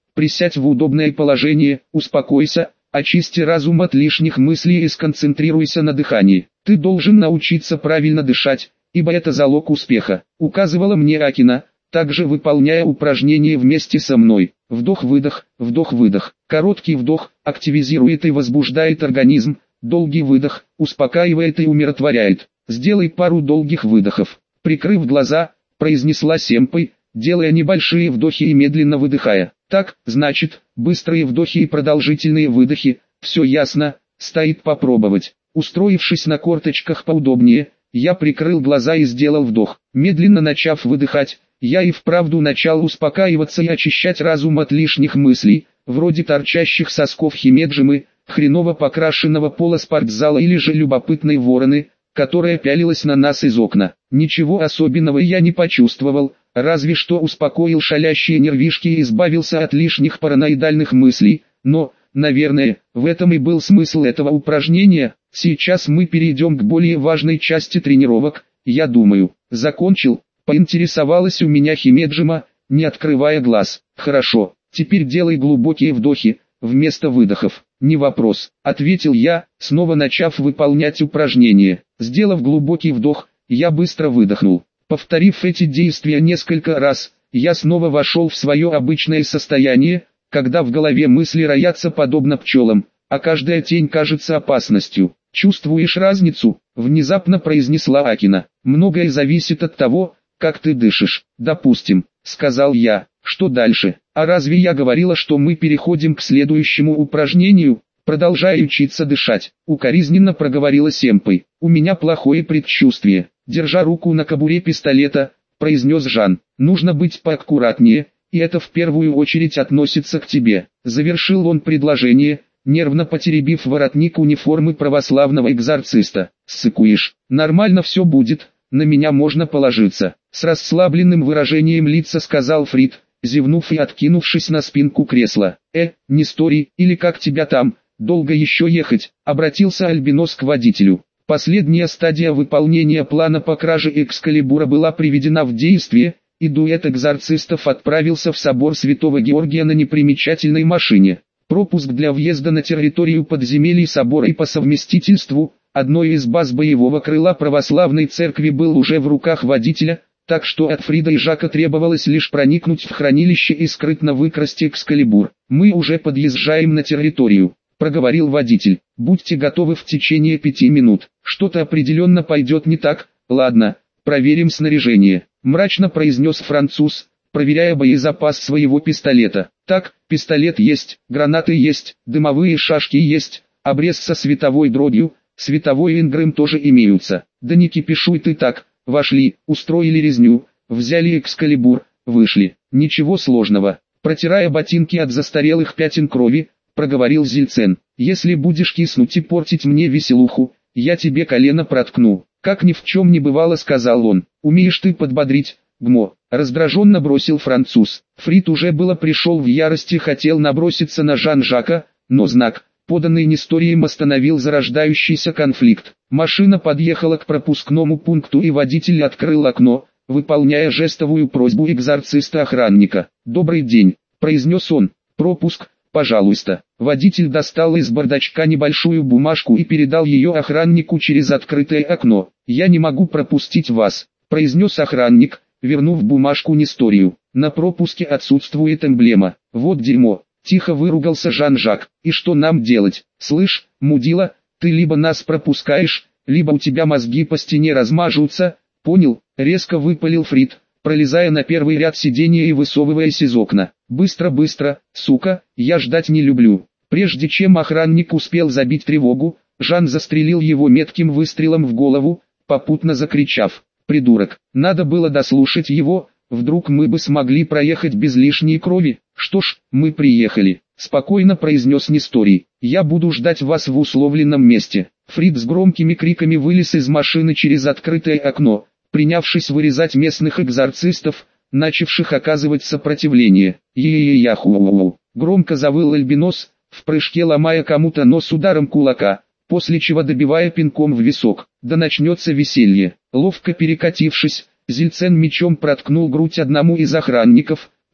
Присядь в удобное положение, успокойся, очисти разум от лишних мыслей и сконцентрируйся на дыхании. Ты должен научиться правильно дышать, ибо это залог успеха, указывала мне Акина, также выполняя упражнение вместе со мной. Вдох-выдох, вдох-выдох. Короткий вдох активизирует и возбуждает организм, долгий выдох успокаивает и умиротворяет. Сделай пару долгих выдохов. Прикрыв глаза, произнесла Семпой, делая небольшие вдохи и медленно выдыхая. Так, значит, быстрые вдохи и продолжительные выдохи, все ясно, стоит попробовать. Устроившись на корточках поудобнее, я прикрыл глаза и сделал вдох. Медленно начав выдыхать, я и вправду начал успокаиваться и очищать разум от лишних мыслей, вроде торчащих сосков Химеджимы, хреново покрашенного пола спортзала или же любопытной вороны, которая пялилась на нас из окна. Ничего особенного я не почувствовал, разве что успокоил шалящие нервишки и избавился от лишних параноидальных мыслей, но, наверное, в этом и был смысл этого упражнения. Сейчас мы перейдем к более важной части тренировок, я думаю. Закончил, поинтересовалась у меня Химеджима, не открывая глаз. Хорошо, теперь делай глубокие вдохи, вместо выдохов. Не вопрос, ответил я, снова начав выполнять упражнение. Сделав глубокий вдох, я быстро выдохнул. Повторив эти действия несколько раз, я снова вошел в свое обычное состояние, когда в голове мысли роятся подобно пчелам, а каждая тень кажется опасностью. «Чувствуешь разницу?» – внезапно произнесла Акина. «Многое зависит от того, как ты дышишь». «Допустим», – сказал я. «Что дальше? А разве я говорила, что мы переходим к следующему упражнению?» «Продолжай учиться дышать», – укоризненно проговорила Семпой. «У меня плохое предчувствие». Держа руку на кобуре пистолета, произнес Жан. «Нужно быть поаккуратнее, и это в первую очередь относится к тебе». Завершил он предложение, нервно потеребив воротник униформы православного экзорциста. «Ссыкуешь, нормально все будет, на меня можно положиться», — с расслабленным выражением лица сказал Фрид, зевнув и откинувшись на спинку кресла. «Э, Нестори, или как тебя там, долго еще ехать?» — обратился Альбинос к водителю. Последняя стадия выполнения плана по краже Экскалибура была приведена в действие, и дуэт экзорцистов отправился в собор Святого Георгия на непримечательной машине. Пропуск для въезда на территорию подземелий собора и по совместительству, одной из баз боевого крыла православной церкви был уже в руках водителя, так что от Фрида и Жака требовалось лишь проникнуть в хранилище и скрытно выкрасть Экскалибур. «Мы уже подъезжаем на территорию», — проговорил водитель. «Будьте готовы в течение пяти минут. Что-то определенно пойдет не так. Ладно, проверим снаряжение», — мрачно произнес француз, проверяя боезапас своего пистолета. «Так, пистолет есть, гранаты есть, дымовые шашки есть, обрез со световой дробью, световой ингрэм тоже имеются. Да не кипишуй ты так». Вошли, устроили резню, взяли Экскалибур, вышли. «Ничего сложного», — протирая ботинки от застарелых пятен крови, проговорил Зильцен. «Если будешь киснуть и портить мне веселуху, я тебе колено проткну». «Как ни в чем не бывало», — сказал он. «Умеешь ты подбодрить, Гмо», — раздраженно бросил француз. Фрид уже было пришел в ярость и хотел наброситься на Жан-Жака, но знак, поданный Несторием, остановил зарождающийся конфликт. Машина подъехала к пропускному пункту и водитель открыл окно, выполняя жестовую просьбу экзорциста-охранника. «Добрый день», — произнес он. «Пропуск, пожалуйста». Водитель достал из бардачка небольшую бумажку и передал ее охраннику через открытое окно. «Я не могу пропустить вас», — произнес охранник, вернув бумажку Несторию. «На пропуске отсутствует эмблема». «Вот дерьмо», — тихо выругался Жан-Жак. «И что нам делать? Слышь, мудила, ты либо нас пропускаешь, либо у тебя мозги по стене размажутся». «Понял», — резко выпалил Фрид, пролезая на первый ряд сиденья и высовываясь из окна. «Быстро-быстро, сука, я ждать не люблю». Прежде чем охранник успел забить тревогу, Жан застрелил его метким выстрелом в голову, попутно закричав: «Придурок, надо было дослушать его, вдруг мы бы смогли проехать без лишней крови». «Что ж, мы приехали», — спокойно произнес Несторий. «Я буду ждать вас в условленном месте». Фрид с громкими криками вылез из машины через открытое окно, принявшись вырезать местных экзорцистов, начавших оказывать сопротивление. «Е-е-яху-у-у-у», громко завыл Альбинос, в прыжке ломая кому-то нос ударом кулака, после чего добивая пинком в висок. «Да начнется веселье». Ловко перекатившись, Зильцен мечом проткнул грудь одному из охранников,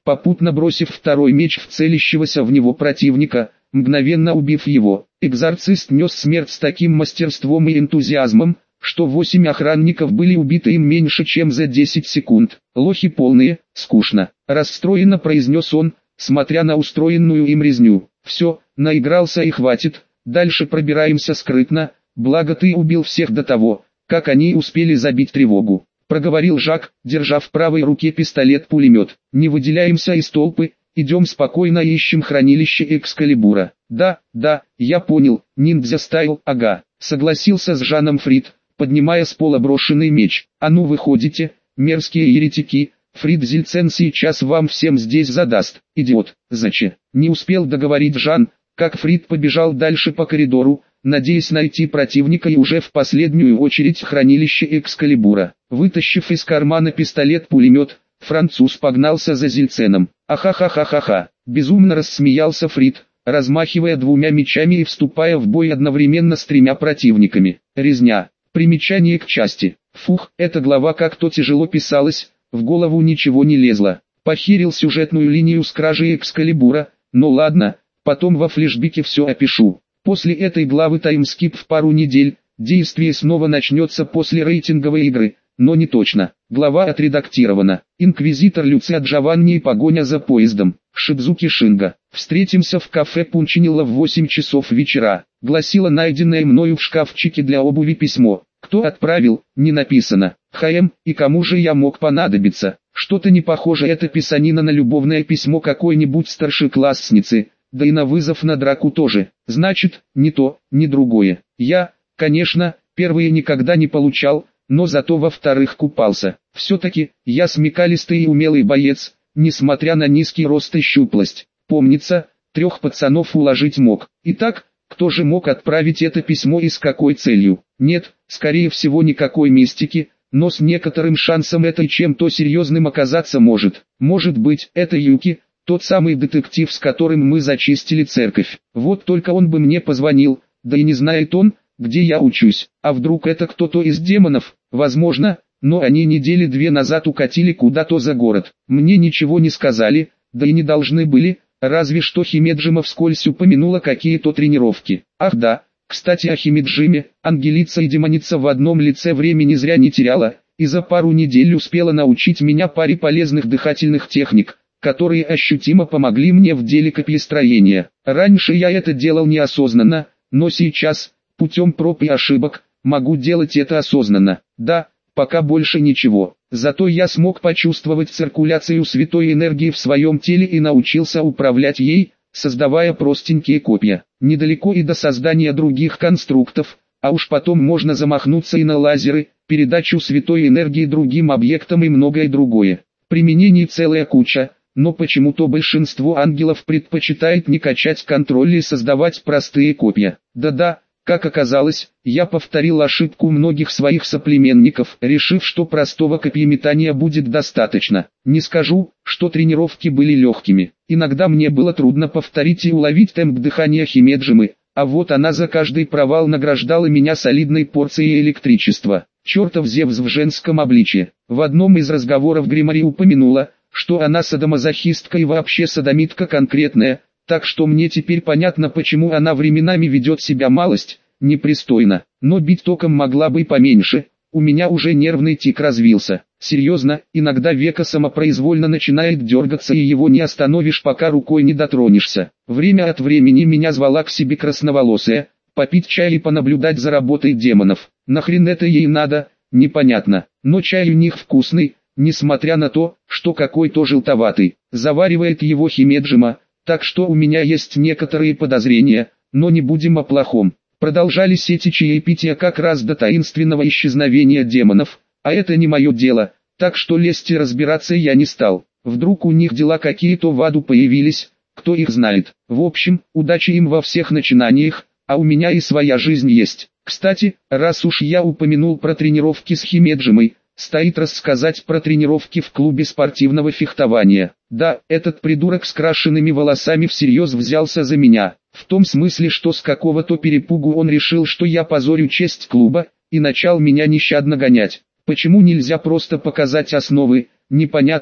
попутно бросив второй меч в целящегося в него противника, мгновенно убив его. Экзорцист нес смерть с таким мастерством и энтузиазмом, что восемь охранников были убиты им меньше чем за десять секунд. «Лохи полные, скучно», – расстроенно произнес он, смотря на устроенную им резню. «Все, наигрался и хватит, дальше пробираемся скрытно, благо ты убил всех до того, как они успели забить тревогу», – проговорил Жак, держа в правой руке пистолет-пулемет. «Не выделяемся из толпы, идем спокойно и ищем хранилище Экскалибура». «Да, да, я понял, ниндзя стайл, ага», – согласился с Жаном Фрид, поднимая с пола брошенный меч. «А ну выходите, мерзкие еретики, Фрид Зильцен сейчас вам всем здесь задаст, идиот». «Зачем?» Не успел договорить Жан, как Фрид побежал дальше по коридору, надеясь найти противника и уже в последнюю очередь хранилище Экскалибура. Вытащив из кармана пистолет-пулемет, француз погнался за Зильценом. «Ахахахахаха!» Безумно рассмеялся Фрид, размахивая двумя мечами и вступая в бой одновременно с тремя противниками. Резня. Примечание к части. Фух, эта глава как-то тяжело писалась, в голову ничего не лезло. Похерил сюжетную линию с кражей Экскалибура, но ладно, потом во флешбеке все опишу. После этой главы таймскип в пару недель, действие снова начнется после рейтинговой игры, но не точно. Глава отредактирована. Инквизитор Люцио Джованни и погоня за поездом. Шидзуки Шинга. «Встретимся в кафе Пунчинилла в восемь часов вечера», гласило найденное мною в шкафчике для обуви письмо. Кто отправил, не написано. Хм, и кому же я мог понадобиться? Что-то не похоже эта писанина на любовное письмо какой-нибудь старшеклассницы, да и на вызов на драку тоже. Значит, ни то, ни другое. Я, конечно, первые никогда не получал, но зато во вторых купался. Все-таки, я смекалистый и умелый боец, несмотря на низкий рост и щуплость. Помнится, трех пацанов уложить мог. Итак, кто же мог отправить это письмо и с какой целью? Нет, скорее всего никакой мистики, но с некоторым шансом это чем-то серьезным оказаться может. Может быть, это Юки, тот самый детектив, с которым мы зачистили церковь. Вот только он бы мне позвонил, да и не знает он, где я учусь. А вдруг это кто-то из демонов? Возможно, но они недели две назад укатили куда-то за город. Мне ничего не сказали, да и не должны были, разве что Химеджима вскользь упомянула какие-то тренировки. Ах да, кстати о Химеджиме, ангелица и демоница в одном лице времени зря не теряла, и за пару недель успела научить меня паре полезных дыхательных техник, которые ощутимо помогли мне в деле копьестроения. Раньше я это делал неосознанно, но сейчас, путем проб и ошибок, могу делать это осознанно. Да, пока больше ничего. Зато я смог почувствовать циркуляцию святой энергии в своем теле и научился управлять ей, создавая простенькие копья. Недалеко и до создания других конструктов, а уж потом можно замахнуться и на лазеры, передачу святой энергии другим объектам и многое другое. Применений целая куча, но почему-то большинство ангелов предпочитает не качать контроль и создавать простые копья. Да-да. Как оказалось, я повторил ошибку многих своих соплеменников, решив, что простого копьеметания будет достаточно. Не скажу, что тренировки были легкими. Иногда мне было трудно повторить и уловить темп дыхания Химеджимы, а вот она за каждый провал награждала меня солидной порцией электричества. Чертов Зевс в женском обличье. В одном из разговоров Гримари упомянула, что она садомазохистка и вообще садомитка конкретная, так что мне теперь понятно, почему она временами ведет себя малость непристойно, но бить током могла бы и поменьше. У меня уже нервный тик развился. Серьезно, иногда веко самопроизвольно начинает дергаться и его не остановишь, пока рукой не дотронешься. Время от времени меня звала к себе красноволосая, попить чай и понаблюдать за работой демонов. Нахрен это ей надо, непонятно, но чай у них вкусный, несмотря на то, что какой-то желтоватый. Заваривает его Химеджима, так что у меня есть некоторые подозрения, но не будем о плохом. Продолжались эти чаепития как раз до таинственного исчезновения демонов, а это не мое дело, так что лезть и разбираться я не стал. Вдруг у них дела какие-то в аду появились, кто их знает. В общем, удачи им во всех начинаниях, а у меня и своя жизнь есть. Кстати, раз уж я упомянул про тренировки с Химеджимой, стоит рассказать про тренировки в клубе спортивного фехтования. Да, этот придурок с крашенными волосами всерьез взялся за меня, в том смысле, что с какого-то перепугу он решил, что я позорю честь клуба, и начал меня нещадно гонять. Почему нельзя просто показать основы, непонятно,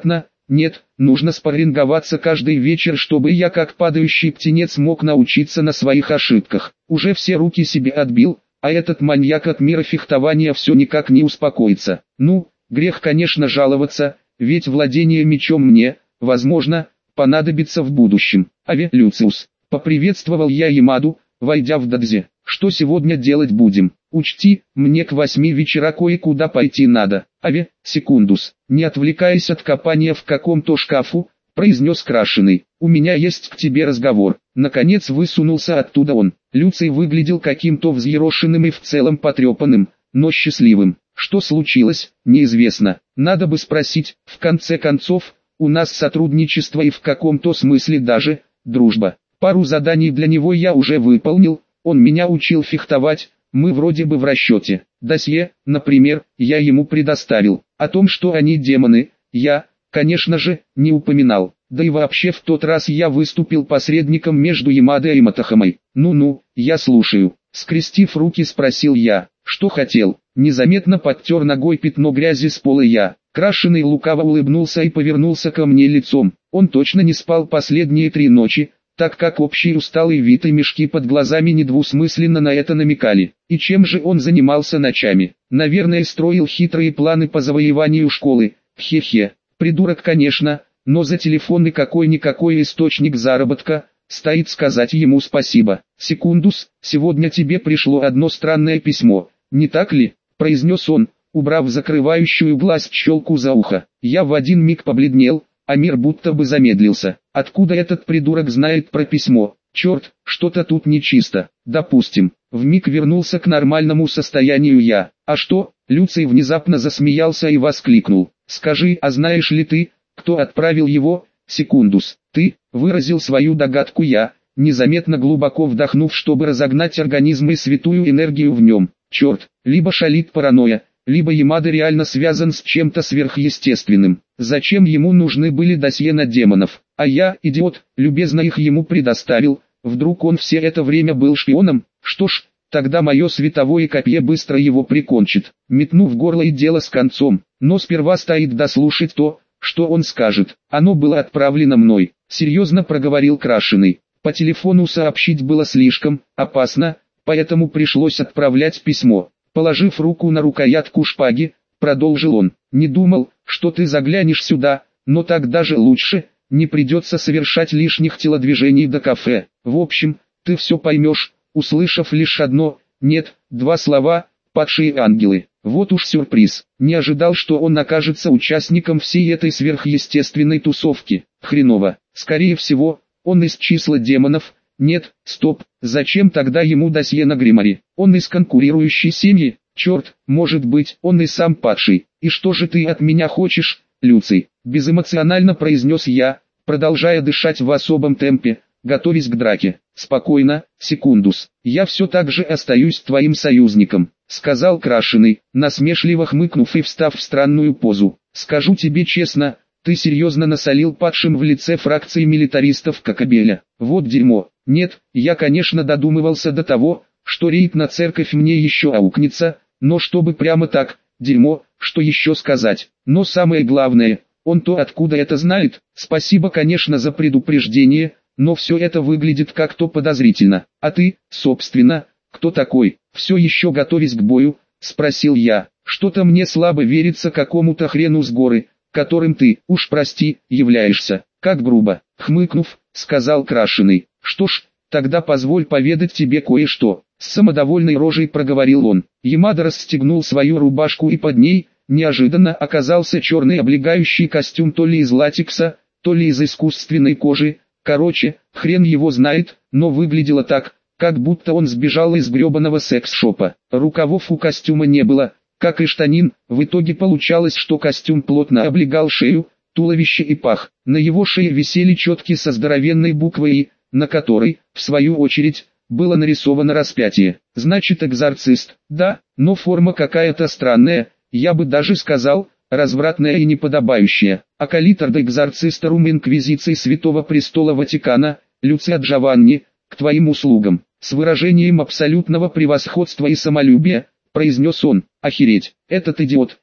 Нет, нужно спарринговаться каждый вечер, чтобы я как падающий птенец мог научиться на своих ошибках. Уже все руки себе отбил, а этот маньяк от мира фехтования все никак не успокоится. Ну, грех конечно жаловаться, ведь владение мечом мне, возможно, понадобится в будущем. Аве, Люциус, поприветствовал я Ямаду, войдя в додзе. Что сегодня делать будем? Учти, мне к восьми вечера кое-куда пойти надо. Аве, секундус, не отвлекаясь от копания в каком-то шкафу, произнес Крашеный. У меня есть к тебе разговор. Наконец высунулся оттуда он. Люций выглядел каким-то взъерошенным и в целом потрепанным, но счастливым. Что случилось, неизвестно. Надо бы спросить, в конце концов, у нас сотрудничество и в каком-то смысле даже дружба. Пару заданий для него я уже выполнил, он меня учил фехтовать, мы вроде бы в расчете. Досье, например, я ему предоставил. О том, что они демоны, я, конечно же, не упоминал. Да и вообще в тот раз я выступил посредником между Ямадой и Матахамой. Ну-ну, я слушаю. Скрестив руки спросил я, что хотел. Незаметно подтер ногой пятно грязи с пола я. Крашеный лукаво улыбнулся и повернулся ко мне лицом. Он точно не спал последние три ночи, так как общий усталый вид и мешки под глазами недвусмысленно на это намекали. И чем же он занимался ночами? Наверное, строил хитрые планы по завоеванию школы. Хе-хе, придурок конечно, но за телефон и какой-никакой источник заработка, стоит сказать ему спасибо. Секундус, сегодня тебе пришло одно странное письмо, не так ли? Произнес он, убрав закрывающую глаз щелку за ухо. Я в один миг побледнел, а мир будто бы замедлился. Откуда этот придурок знает про письмо? Черт, что-то тут нечисто. Допустим, вмиг вернулся к нормальному состоянию я. А что? Люций внезапно засмеялся и воскликнул. Скажи, а знаешь ли ты, кто отправил его? Секундус, ты, выразил свою догадку я, незаметно глубоко вдохнув, чтобы разогнать организм и святую энергию в нем. Черт, либо шалит паранойя, либо Ямада реально связан с чем-то сверхъестественным. Зачем ему нужны были досье на демонов? А я, идиот, любезно их ему предоставил. Вдруг он все это время был шпионом? Что ж, тогда мое световое копье быстро его прикончит, метнув горло и дело с концом. Но сперва стоит дослушать то, что он скажет. Оно было отправлено мной. Серьезно проговорил Крашеный. По телефону сообщить было слишком опасно, поэтому пришлось отправлять письмо. Положив руку на рукоятку шпаги, продолжил он. Не думал, что ты заглянешь сюда, но так даже лучше, не придется совершать лишних телодвижений до кафе. В общем, ты все поймешь, услышав лишь одно, нет, два слова, падшие ангелы. Вот уж сюрприз. Не ожидал, что он окажется участником всей этой сверхъестественной тусовки. Хреново. Скорее всего, он из числа демонов. Нет, стоп, зачем тогда ему досье на Гримари? Он из конкурирующей семьи? Черт, может быть, он и сам падший. И что же ты от меня хочешь, Люций? Безэмоционально произнес я, продолжая дышать в особом темпе, готовясь к драке. Спокойно, секундус, я все так же остаюсь твоим союзником, сказал Крашеный, насмешливо хмыкнув и встав в странную позу. Скажу тебе честно, ты серьезно насолил падшим в лице фракции милитаристов Кокабеля. Вот дерьмо. Нет, я конечно додумывался до того, что рейд на церковь мне еще аукнется, но чтобы прямо так, дерьмо, что еще сказать. Но самое главное, он то откуда это знает. Спасибо конечно за предупреждение, но все это выглядит как-то подозрительно. А ты, собственно, кто такой? Все еще готовясь к бою, спросил я. Что-то мне слабо верится какому-то хрену с горы, которым ты, уж прости, являешься. Как грубо, хмыкнув, сказал Крашеный. Что ж, тогда позволь поведать тебе кое-что. С самодовольной рожей проговорил он. Ямада расстегнул свою рубашку и под ней, неожиданно оказался черный облегающий костюм то ли из латекса, то ли из искусственной кожи. Короче, хрен его знает, но выглядело так, как будто он сбежал из гребаного секс-шопа. Рукавов у костюма не было, как и штанин. В итоге получалось, что костюм плотно облегал шею, туловище и пах. На его шее висели четки со здоровенной буквой «И», на которой, в свою очередь, было нарисовано распятие. Значит, экзорцист, да, но форма какая-то странная, я бы даже сказал, развратная и неподобающая. Акколитор де экзорцисторум инквизиции Святого Престола Ватикана, Люцио Джованни, к твоим услугам. С выражением абсолютного превосходства и самолюбия, произнес он. Охереть, этот идиот, и,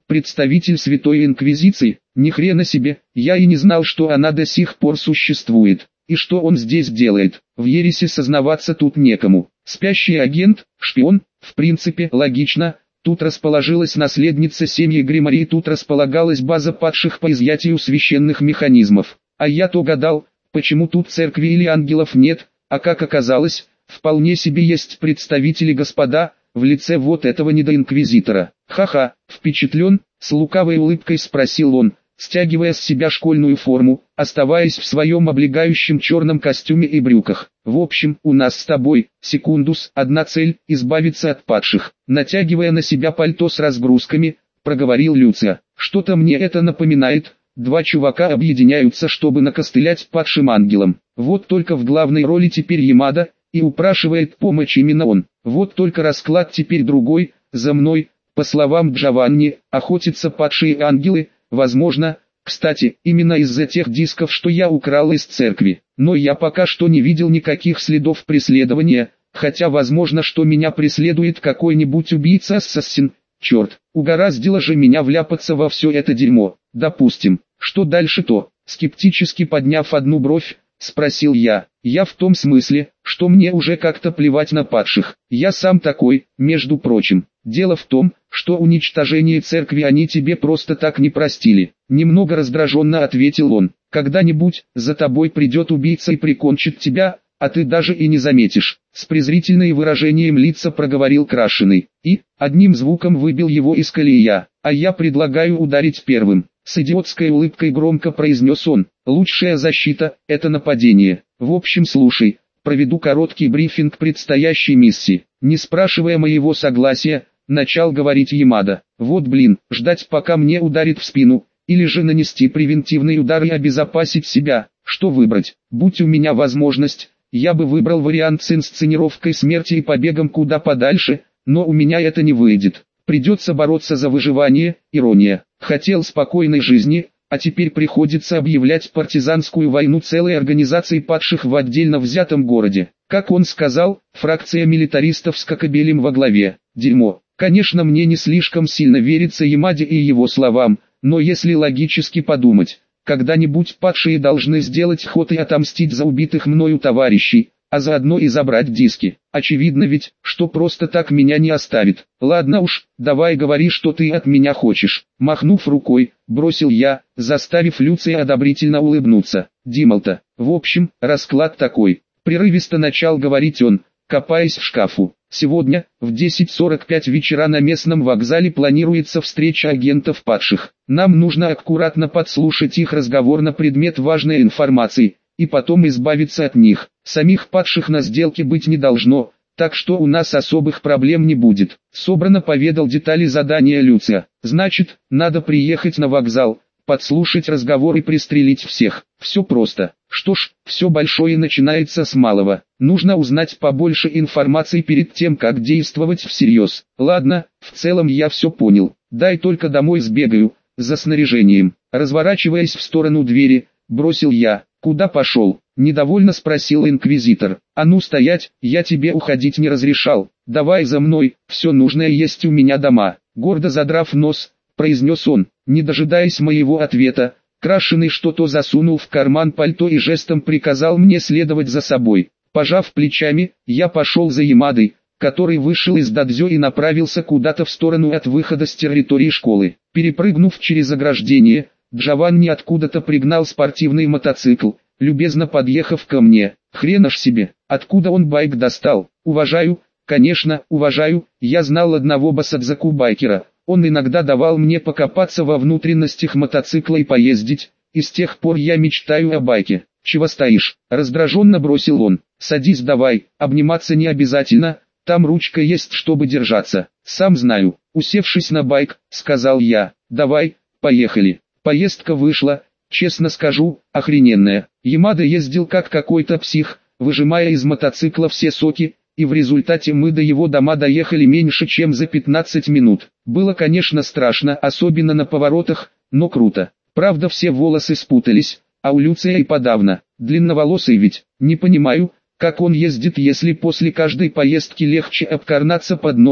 Представитель Святой Инквизиции? Ни хрена себе, я и не знал, что она до сих пор существует. И что он здесь делает? В ереси сознаваться тут некому. Спящий агент, шпион, в принципе, логично. Тут расположилась наследница семьи Гримари, и тут располагалась база падших по изъятию священных механизмов. А я-то гадал, почему тут церкви или ангелов нет, а как оказалось, вполне себе есть представители господа, в лице вот этого недоинквизитора. Ха-ха, впечатлен, с лукавой улыбкой спросил он, стягивая с себя школьную форму, оставаясь в своем облегающем черном костюме и брюках. В общем, у нас с тобой, секундус, одна цель – избавиться от падших. Натягивая на себя пальто с разгрузками, проговорил Люция. Что-то мне это напоминает. Два чувака объединяются, чтобы накостылять падшим ангелам. Вот только в главной роли теперь Ямада, и упрашивает помощь именно он. Вот только расклад теперь другой, за мной, по словам Джованни, охотятся падшие ангелы, возможно, кстати, именно из-за тех дисков, что я украл из церкви. Но я пока что не видел никаких следов преследования, хотя возможно, что меня преследует какой-нибудь убийца-ассасин. Черт, угораздило же меня вляпаться во все это дерьмо. Допустим, что дальше-то? Скептически подняв одну бровь, спросил я. Я в том смысле, что мне уже как-то плевать на падших. Я сам такой, между прочим. Дело в том, что уничтожение церкви они тебе просто так не простили. Немного раздраженно ответил он. Когда-нибудь за тобой придет убийца и прикончит тебя, а ты даже и не заметишь. С презрительным выражением лица проговорил Крашеный. И, одним звуком выбил его из колеи. А я предлагаю ударить первым. С идиотской улыбкой громко произнес он. Лучшая защита – это нападение. В общем, слушай, проведу короткий брифинг предстоящей миссии. Не спрашивая моего согласия, начал говорить Ямада. Вот блин, ждать пока мне ударит в спину, или же нанести превентивный удар и обезопасить себя. Что выбрать? Будь у меня возможность, я бы выбрал вариант с инсценировкой смерти и побегом куда подальше, но у меня это не выйдет. Придется бороться за выживание, ирония. Хотел спокойной жизни, а теперь приходится объявлять партизанскую войну целой организации падших в отдельно взятом городе. Как он сказал, фракция милитаристов с Кокобелем во главе. Дерьмо. Конечно, мне не слишком сильно верится Ямаде и его словам, но если логически подумать, когда-нибудь падшие должны сделать ход и отомстить за убитых мною товарищей, а заодно и забрать диски. Очевидно ведь, что просто так меня не оставит. Ладно уж, давай говори, что ты от меня хочешь. Махнув рукой, бросил я, заставив Люция одобрительно улыбнуться. Димал-то, в общем, расклад такой. Прерывисто начал говорить он, копаясь в шкафу. Сегодня, в десять сорок пять вечера на местном вокзале планируется встреча агентов падших. Нам нужно аккуратно подслушать их разговор на предмет важной информации, и потом избавиться от них. Самих падших на сделке быть не должно, так что у нас особых проблем не будет. Собрано поведал детали задания Люция. Значит, надо приехать на вокзал, подслушать разговор и пристрелить всех. Все просто. Что ж, все большое начинается с малого. Нужно узнать побольше информации перед тем, как действовать всерьез. Ладно, в целом я все понял. Дай только домой сбегаю, за снаряжением. Разворачиваясь в сторону двери, бросил я. Куда пошел? Недовольно спросил инквизитор. А ну стоять, я тебе уходить не разрешал. Давай за мной, все нужное есть у меня дома. Гордо задрав нос, произнес он, не дожидаясь моего ответа. Крашеный что-то засунул в карман пальто и жестом приказал мне следовать за собой. Пожав плечами, я пошел за Ямадой, который вышел из дадзё и направился куда-то в сторону от выхода с территории школы. Перепрыгнув через ограждение, Джованни откуда-то пригнал спортивный мотоцикл, любезно подъехав ко мне. Хрена ж себе, откуда он байк достал? Уважаю, конечно, уважаю, я знал одного басадзаку-байкера. Он иногда давал мне покопаться во внутренностях мотоцикла и поездить, и с тех пор я мечтаю о байке. Чего стоишь? Раздраженно бросил он. Садись давай, обниматься не обязательно, там ручка есть, чтобы держаться. Сам знаю. Усевшись на байк, сказал я, давай, поехали. Поездка вышла, честно скажу, охрененная. Ямада ездил как какой-то псих, выжимая из мотоцикла все соки, и в результате мы до его дома доехали меньше чем за пятнадцать минут. Было, конечно, страшно, особенно на поворотах, но круто. Правда, все волосы спутались, а у Люция и подавно. Длинноволосый ведь, не понимаю, как он ездит, если после каждой поездки легче обкарнаться под ноль,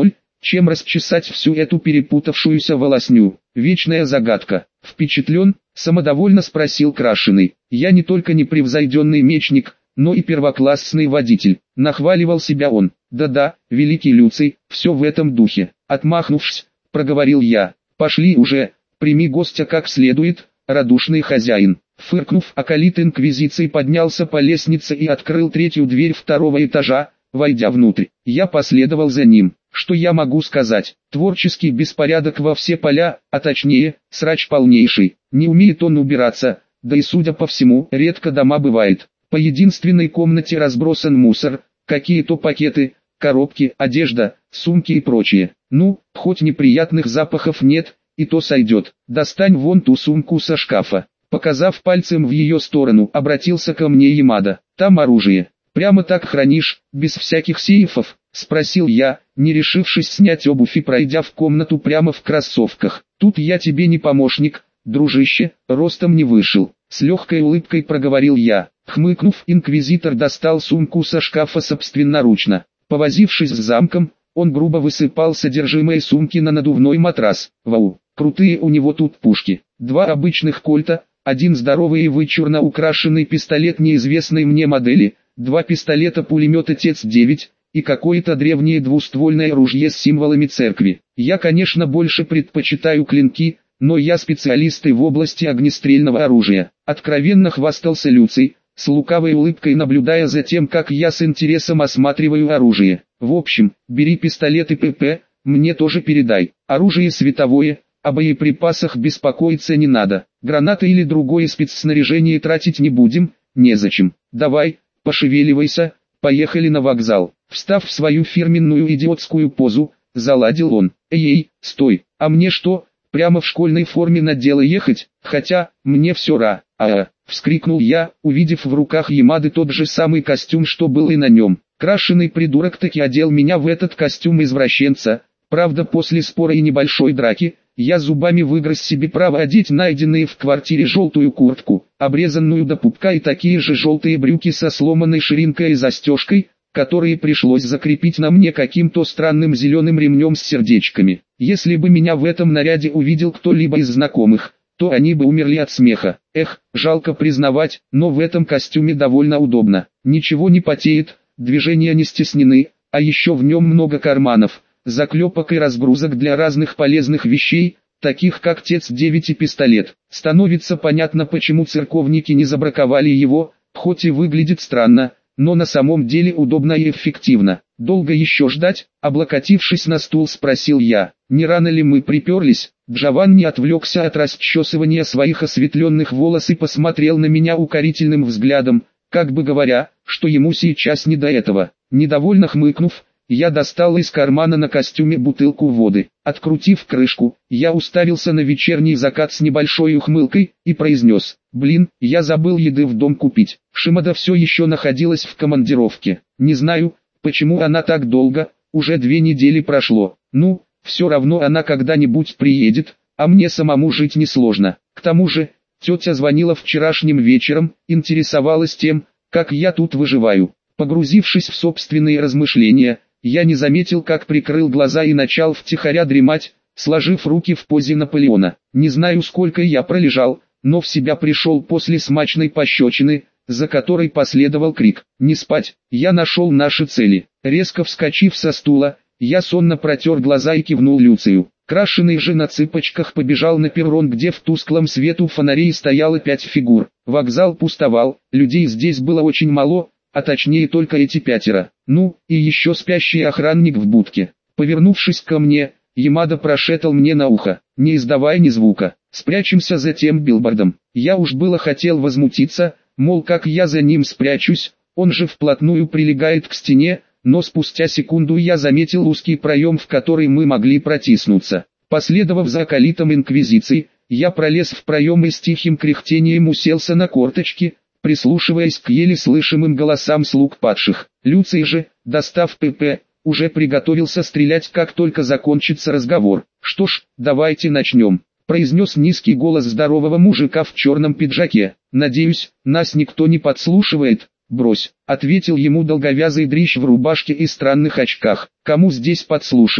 чем расчесать всю эту перепутавшуюся волосню. Вечная загадка. Впечатлен? Самодовольно спросил Крашеный. Я не только непревзойденный мечник, но и первоклассный водитель. Нахваливал себя он. Да-да, великий Люций, все в этом духе. Отмахнувшись, проговорил я. Пошли уже, прими гостя как следует, радушный хозяин. Фыркнув, акалит инквизиции поднялся по лестнице и открыл третью дверь второго этажа, войдя внутрь. Я последовал за ним. Что я могу сказать? Творческий беспорядок во все поля, а точнее, срач полнейший. Не умеет он убираться, да и судя по всему, редко дома бывает. По единственной комнате разбросан мусор, какие-то пакеты, коробки, одежда, сумки и прочее. Ну, хоть неприятных запахов нет, и то сойдет. Достань вон ту сумку со шкафа. Показав пальцем в ее сторону, обратился ко мне Ямада. Там оружие. Прямо так хранишь, без всяких сейфов? Спросил я, не решившись снять обувь и пройдя в комнату прямо в кроссовках. Тут я тебе не помощник, дружище, ростом не вышел. С легкой улыбкой проговорил я. Хмыкнув, инквизитор достал сумку со шкафа собственноручно. Повозившись с замком, он грубо высыпал содержимое сумки на надувной матрас. Вау, крутые у него тут пушки. Два обычных кольта, один здоровый и вычурно украшенный пистолет неизвестной мне модели, два пистолета-пулемета Т С девять и какое-то древнее двуствольное ружье с символами церкви. Я, конечно, больше предпочитаю клинки, но я специалист и в области огнестрельного оружия. Откровенно хвастался Люций, с лукавой улыбкой наблюдая за тем, как я с интересом осматриваю оружие. В общем, бери пистолет и ПП, мне тоже передай. Оружие световое, о боеприпасах беспокоиться не надо. Гранаты или другое спецснаряжение тратить не будем, незачем. Давай, пошевеливайся, поехали на вокзал. Встав в свою фирменную идиотскую позу, заладил он. Эй, стой, а мне что, прямо в школьной форме на дело ехать? Хотя, мне все ра. А-а, вскрикнул я, увидев в руках Ямады тот же самый костюм, что был и на нем. Крашеный придурок таки одел меня в этот костюм извращенца. Правда, после спора и небольшой драки, я зубами выгрыз себе право одеть найденные в квартире желтую куртку, обрезанную до пупка и такие же желтые брюки со сломанной ширинкой и застежкой, которые пришлось закрепить на мне каким-то странным зеленым ремнем с сердечками. Если бы меня в этом наряде увидел кто-либо из знакомых, то они бы умерли от смеха. Эх, жалко признавать, но в этом костюме довольно удобно. Ничего не потеет, движения не стеснены, а еще в нем много карманов, заклепок и разгрузок для разных полезных вещей, таких как Т С девять и пистолет. Становится понятно, почему церковники не забраковали его, хоть и выглядит странно, но на самом деле удобно и эффективно. Долго еще ждать? Облокотившись на стул, спросил я. Не рано ли мы приперлись? Джованни отвлекся от расчесывания своих осветленных волос и посмотрел на меня укорительным взглядом, как бы говоря, что ему сейчас не до этого. Недовольно хмыкнув, я достал из кармана на костюме бутылку воды. Открутив крышку, я уставился на вечерний закат с небольшой ухмылкой и произнес: «Блин, я забыл еды в дом купить». Шимада все еще находилась в командировке. Не знаю, почему она так долго, уже две недели прошло. Ну, все равно она когда-нибудь приедет, а мне самому жить несложно. К тому же, тетя звонила вчерашним вечером, интересовалась тем, как я тут выживаю. Погрузившись в собственные размышления, я не заметил, как прикрыл глаза и начал втихаря дремать, сложив руки в позе Наполеона. Не знаю, сколько я пролежал, но в себя пришел после смачной пощечины, за которой последовал крик. Не спать, я нашел наши цели. Резко вскочив со стула, я сонно протер глаза и кивнул Люцию. Крашеный же на цыпочках побежал на перрон, где в тусклом свету фонарей стояло пять фигур. Вокзал пустовал, людей здесь было очень мало, а точнее только эти пятеро. Ну, и еще спящий охранник в будке. Повернувшись ко мне, Ямада прошептал мне на ухо: «Не издавай ни звука, спрячемся за тем билбордом». Я уж было хотел возмутиться, мол, как я за ним спрячусь, он же вплотную прилегает к стене, но спустя секунду я заметил узкий проем, в который мы могли протиснуться. Последовав за акалитом инквизиции, я пролез в проем и с тихим кряхтением уселся на корточки, прислушиваясь к еле слышимым голосам слуг падших. Люций же, достав ПП, уже приготовился стрелять, как только закончится разговор. «Что ж, давайте начнем», — произнес низкий голос здорового мужика в черном пиджаке. «Надеюсь, нас никто не подслушивает?» «Брось», — ответил ему долговязый дрищ в рубашке и странных очках. «Кому здесь подслушивать?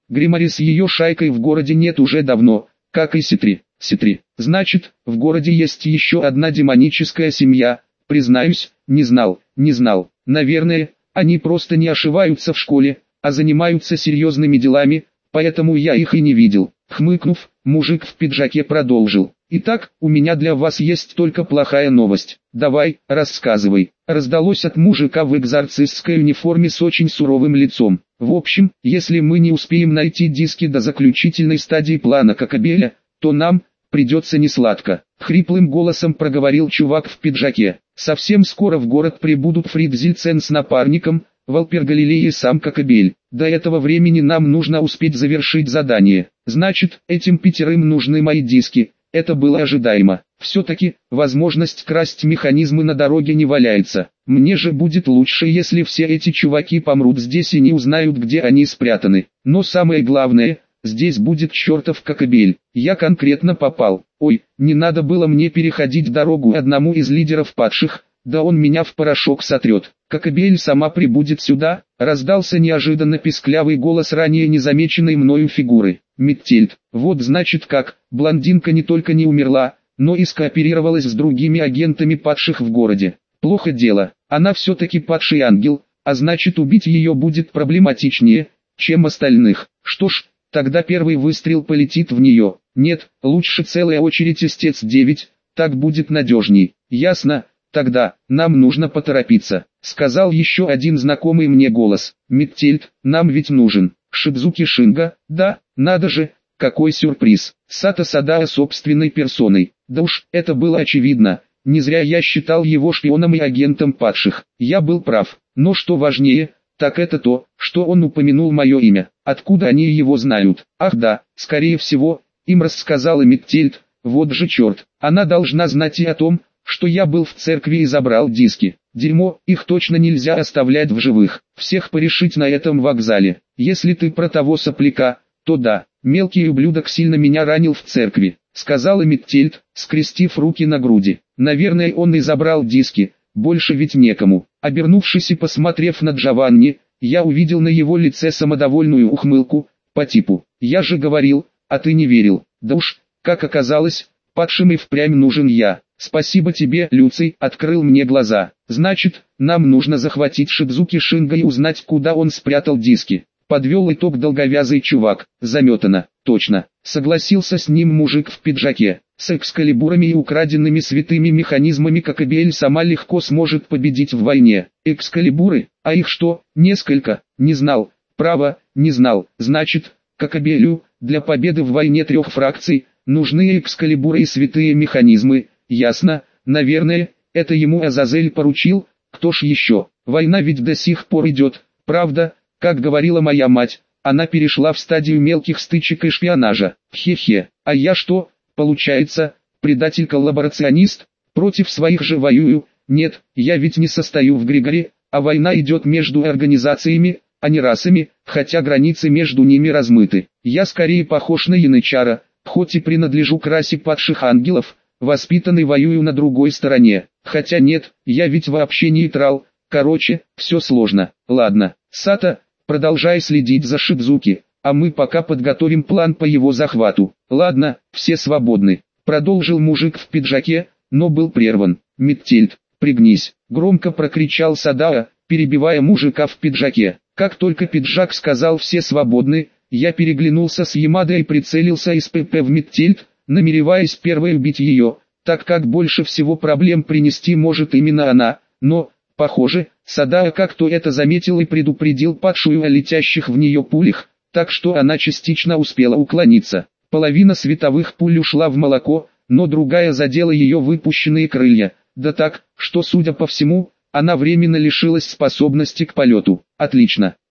Гримари с ее шайкой в городе нет уже давно, как и Ситри. Ситри. Значит, в городе есть еще одна демоническая семья. Признаюсь, не знал, не знал. Наверное, они просто не ошиваются в школе, а занимаются серьезными делами, поэтому я их и не видел. Хмыкнув, мужик в пиджаке продолжил. Итак, у меня для вас есть только плохая новость. Давай, рассказывай. Раздалось от мужика в экзорцистской униформе с очень суровым лицом. В общем, если мы не успеем найти диски до заключительной стадии плана Кокабеля, то нам придется несладко. Хриплым голосом проговорил чувак в пиджаке. Совсем скоро в город прибудут Фридзильцен с напарником, Валпер Галилей и сам Кокабель. До этого времени нам нужно успеть завершить задание. Значит, этим пятерым нужны мои диски. Это было ожидаемо. Все-таки, возможность красть механизмы на дороге не валяется. Мне же будет лучше, если все эти чуваки помрут здесь и не узнают, где они спрятаны. Но самое главное, здесь будет чертов Кокабель. Я конкретно попал. Ой, не надо было мне переходить дорогу одному из лидеров падших, да он меня в порошок сотрет. Кокабель сама прибудет сюда, раздался неожиданно писклявый голос ранее незамеченной мною фигуры. Миттельд. Вот значит как, блондинка не только не умерла, но и скооперировалась с другими агентами падших в городе. Плохо дело, она все-таки падший ангел, а значит убить ее будет проблематичнее, чем остальных. Что ж, тогда первый выстрел полетит в нее. Нет, лучше целая очередь истец девять, так будет надежней. Ясно, тогда, нам нужно поторопиться, сказал еще один знакомый мне голос. Миттельд, нам ведь нужен Шидзуки Шинга, да, надо же, какой сюрприз. Сато Садао собственной персоной. Да уж, это было очевидно. Не зря я считал его шпионом и агентом падших. Я был прав. Но что важнее, так это то, что он упомянул мое имя. Откуда они его знают? Ах да, скорее всего, им рассказала Миттельд. Вот же черт, она должна знать и о том, что я был в церкви и забрал диски. Дерьмо, их точно нельзя оставлять в живых. Всех порешить на этом вокзале. Если ты про того сопляка, то да, мелкий ублюдок сильно меня ранил в церкви, сказала Миттельд, скрестив руки на груди. Наверное, он и забрал диски, больше ведь некому. Обернувшись и посмотрев на Джованни, я увидел на его лице самодовольную ухмылку, по типу «Я же говорил, а ты не верил». Да уж, как оказалось, падшим и впрямь нужен я. Спасибо тебе, Люций, открыл мне глаза. Значит, нам нужно захватить Шидзуки Шинга и узнать, куда он спрятал диски. Подвел итог долговязый чувак. Заметано, точно. Согласился с ним мужик в пиджаке. С экскалибурами и украденными святыми механизмами Кокабель сама легко сможет победить в войне. Экскалибуры? А их что, несколько? Не знал. Право, не знал. Значит, Кокабелю, для победы в войне трех фракций, нужны экскалибуры и святые механизмы. Ясно, наверное, это ему Азазель поручил, кто ж еще. Война ведь до сих пор идет, правда, как говорила моя мать, она перешла в стадию мелких стычек и шпионажа. Хе-хе, а я что, получается, предатель-коллаборационист, против своих же воюю? Нет, я ведь не состою в Григоре, а война идет между организациями, а не расами, хотя границы между ними размыты. Я скорее похож на янычара, хоть и принадлежу к расе падших ангелов, воспитанный воюю на другой стороне. Хотя нет, я ведь вообще нейтрал. Короче, все сложно. Ладно, Сато, продолжай следить за Шидзуки, а мы пока подготовим план по его захвату. Ладно, все свободны. Продолжил мужик в пиджаке, но был прерван. Миттельд, пригнись, громко прокричал Садао, перебивая мужика в пиджаке. Как только пиджак сказал «все свободны», я переглянулся с Ямадо и прицелился из ПП в Миттельд, намереваясь первой убить ее, так как больше всего проблем принести может именно она, но, похоже, Садао как-то это заметил и предупредил падшую о летящих в нее пулях, так что она частично успела уклониться. Половина световых пуль ушла в молоко, но другая задела ее выпущенные крылья, да так, что, судя по всему, она временно лишилась способности к полету. Отлично.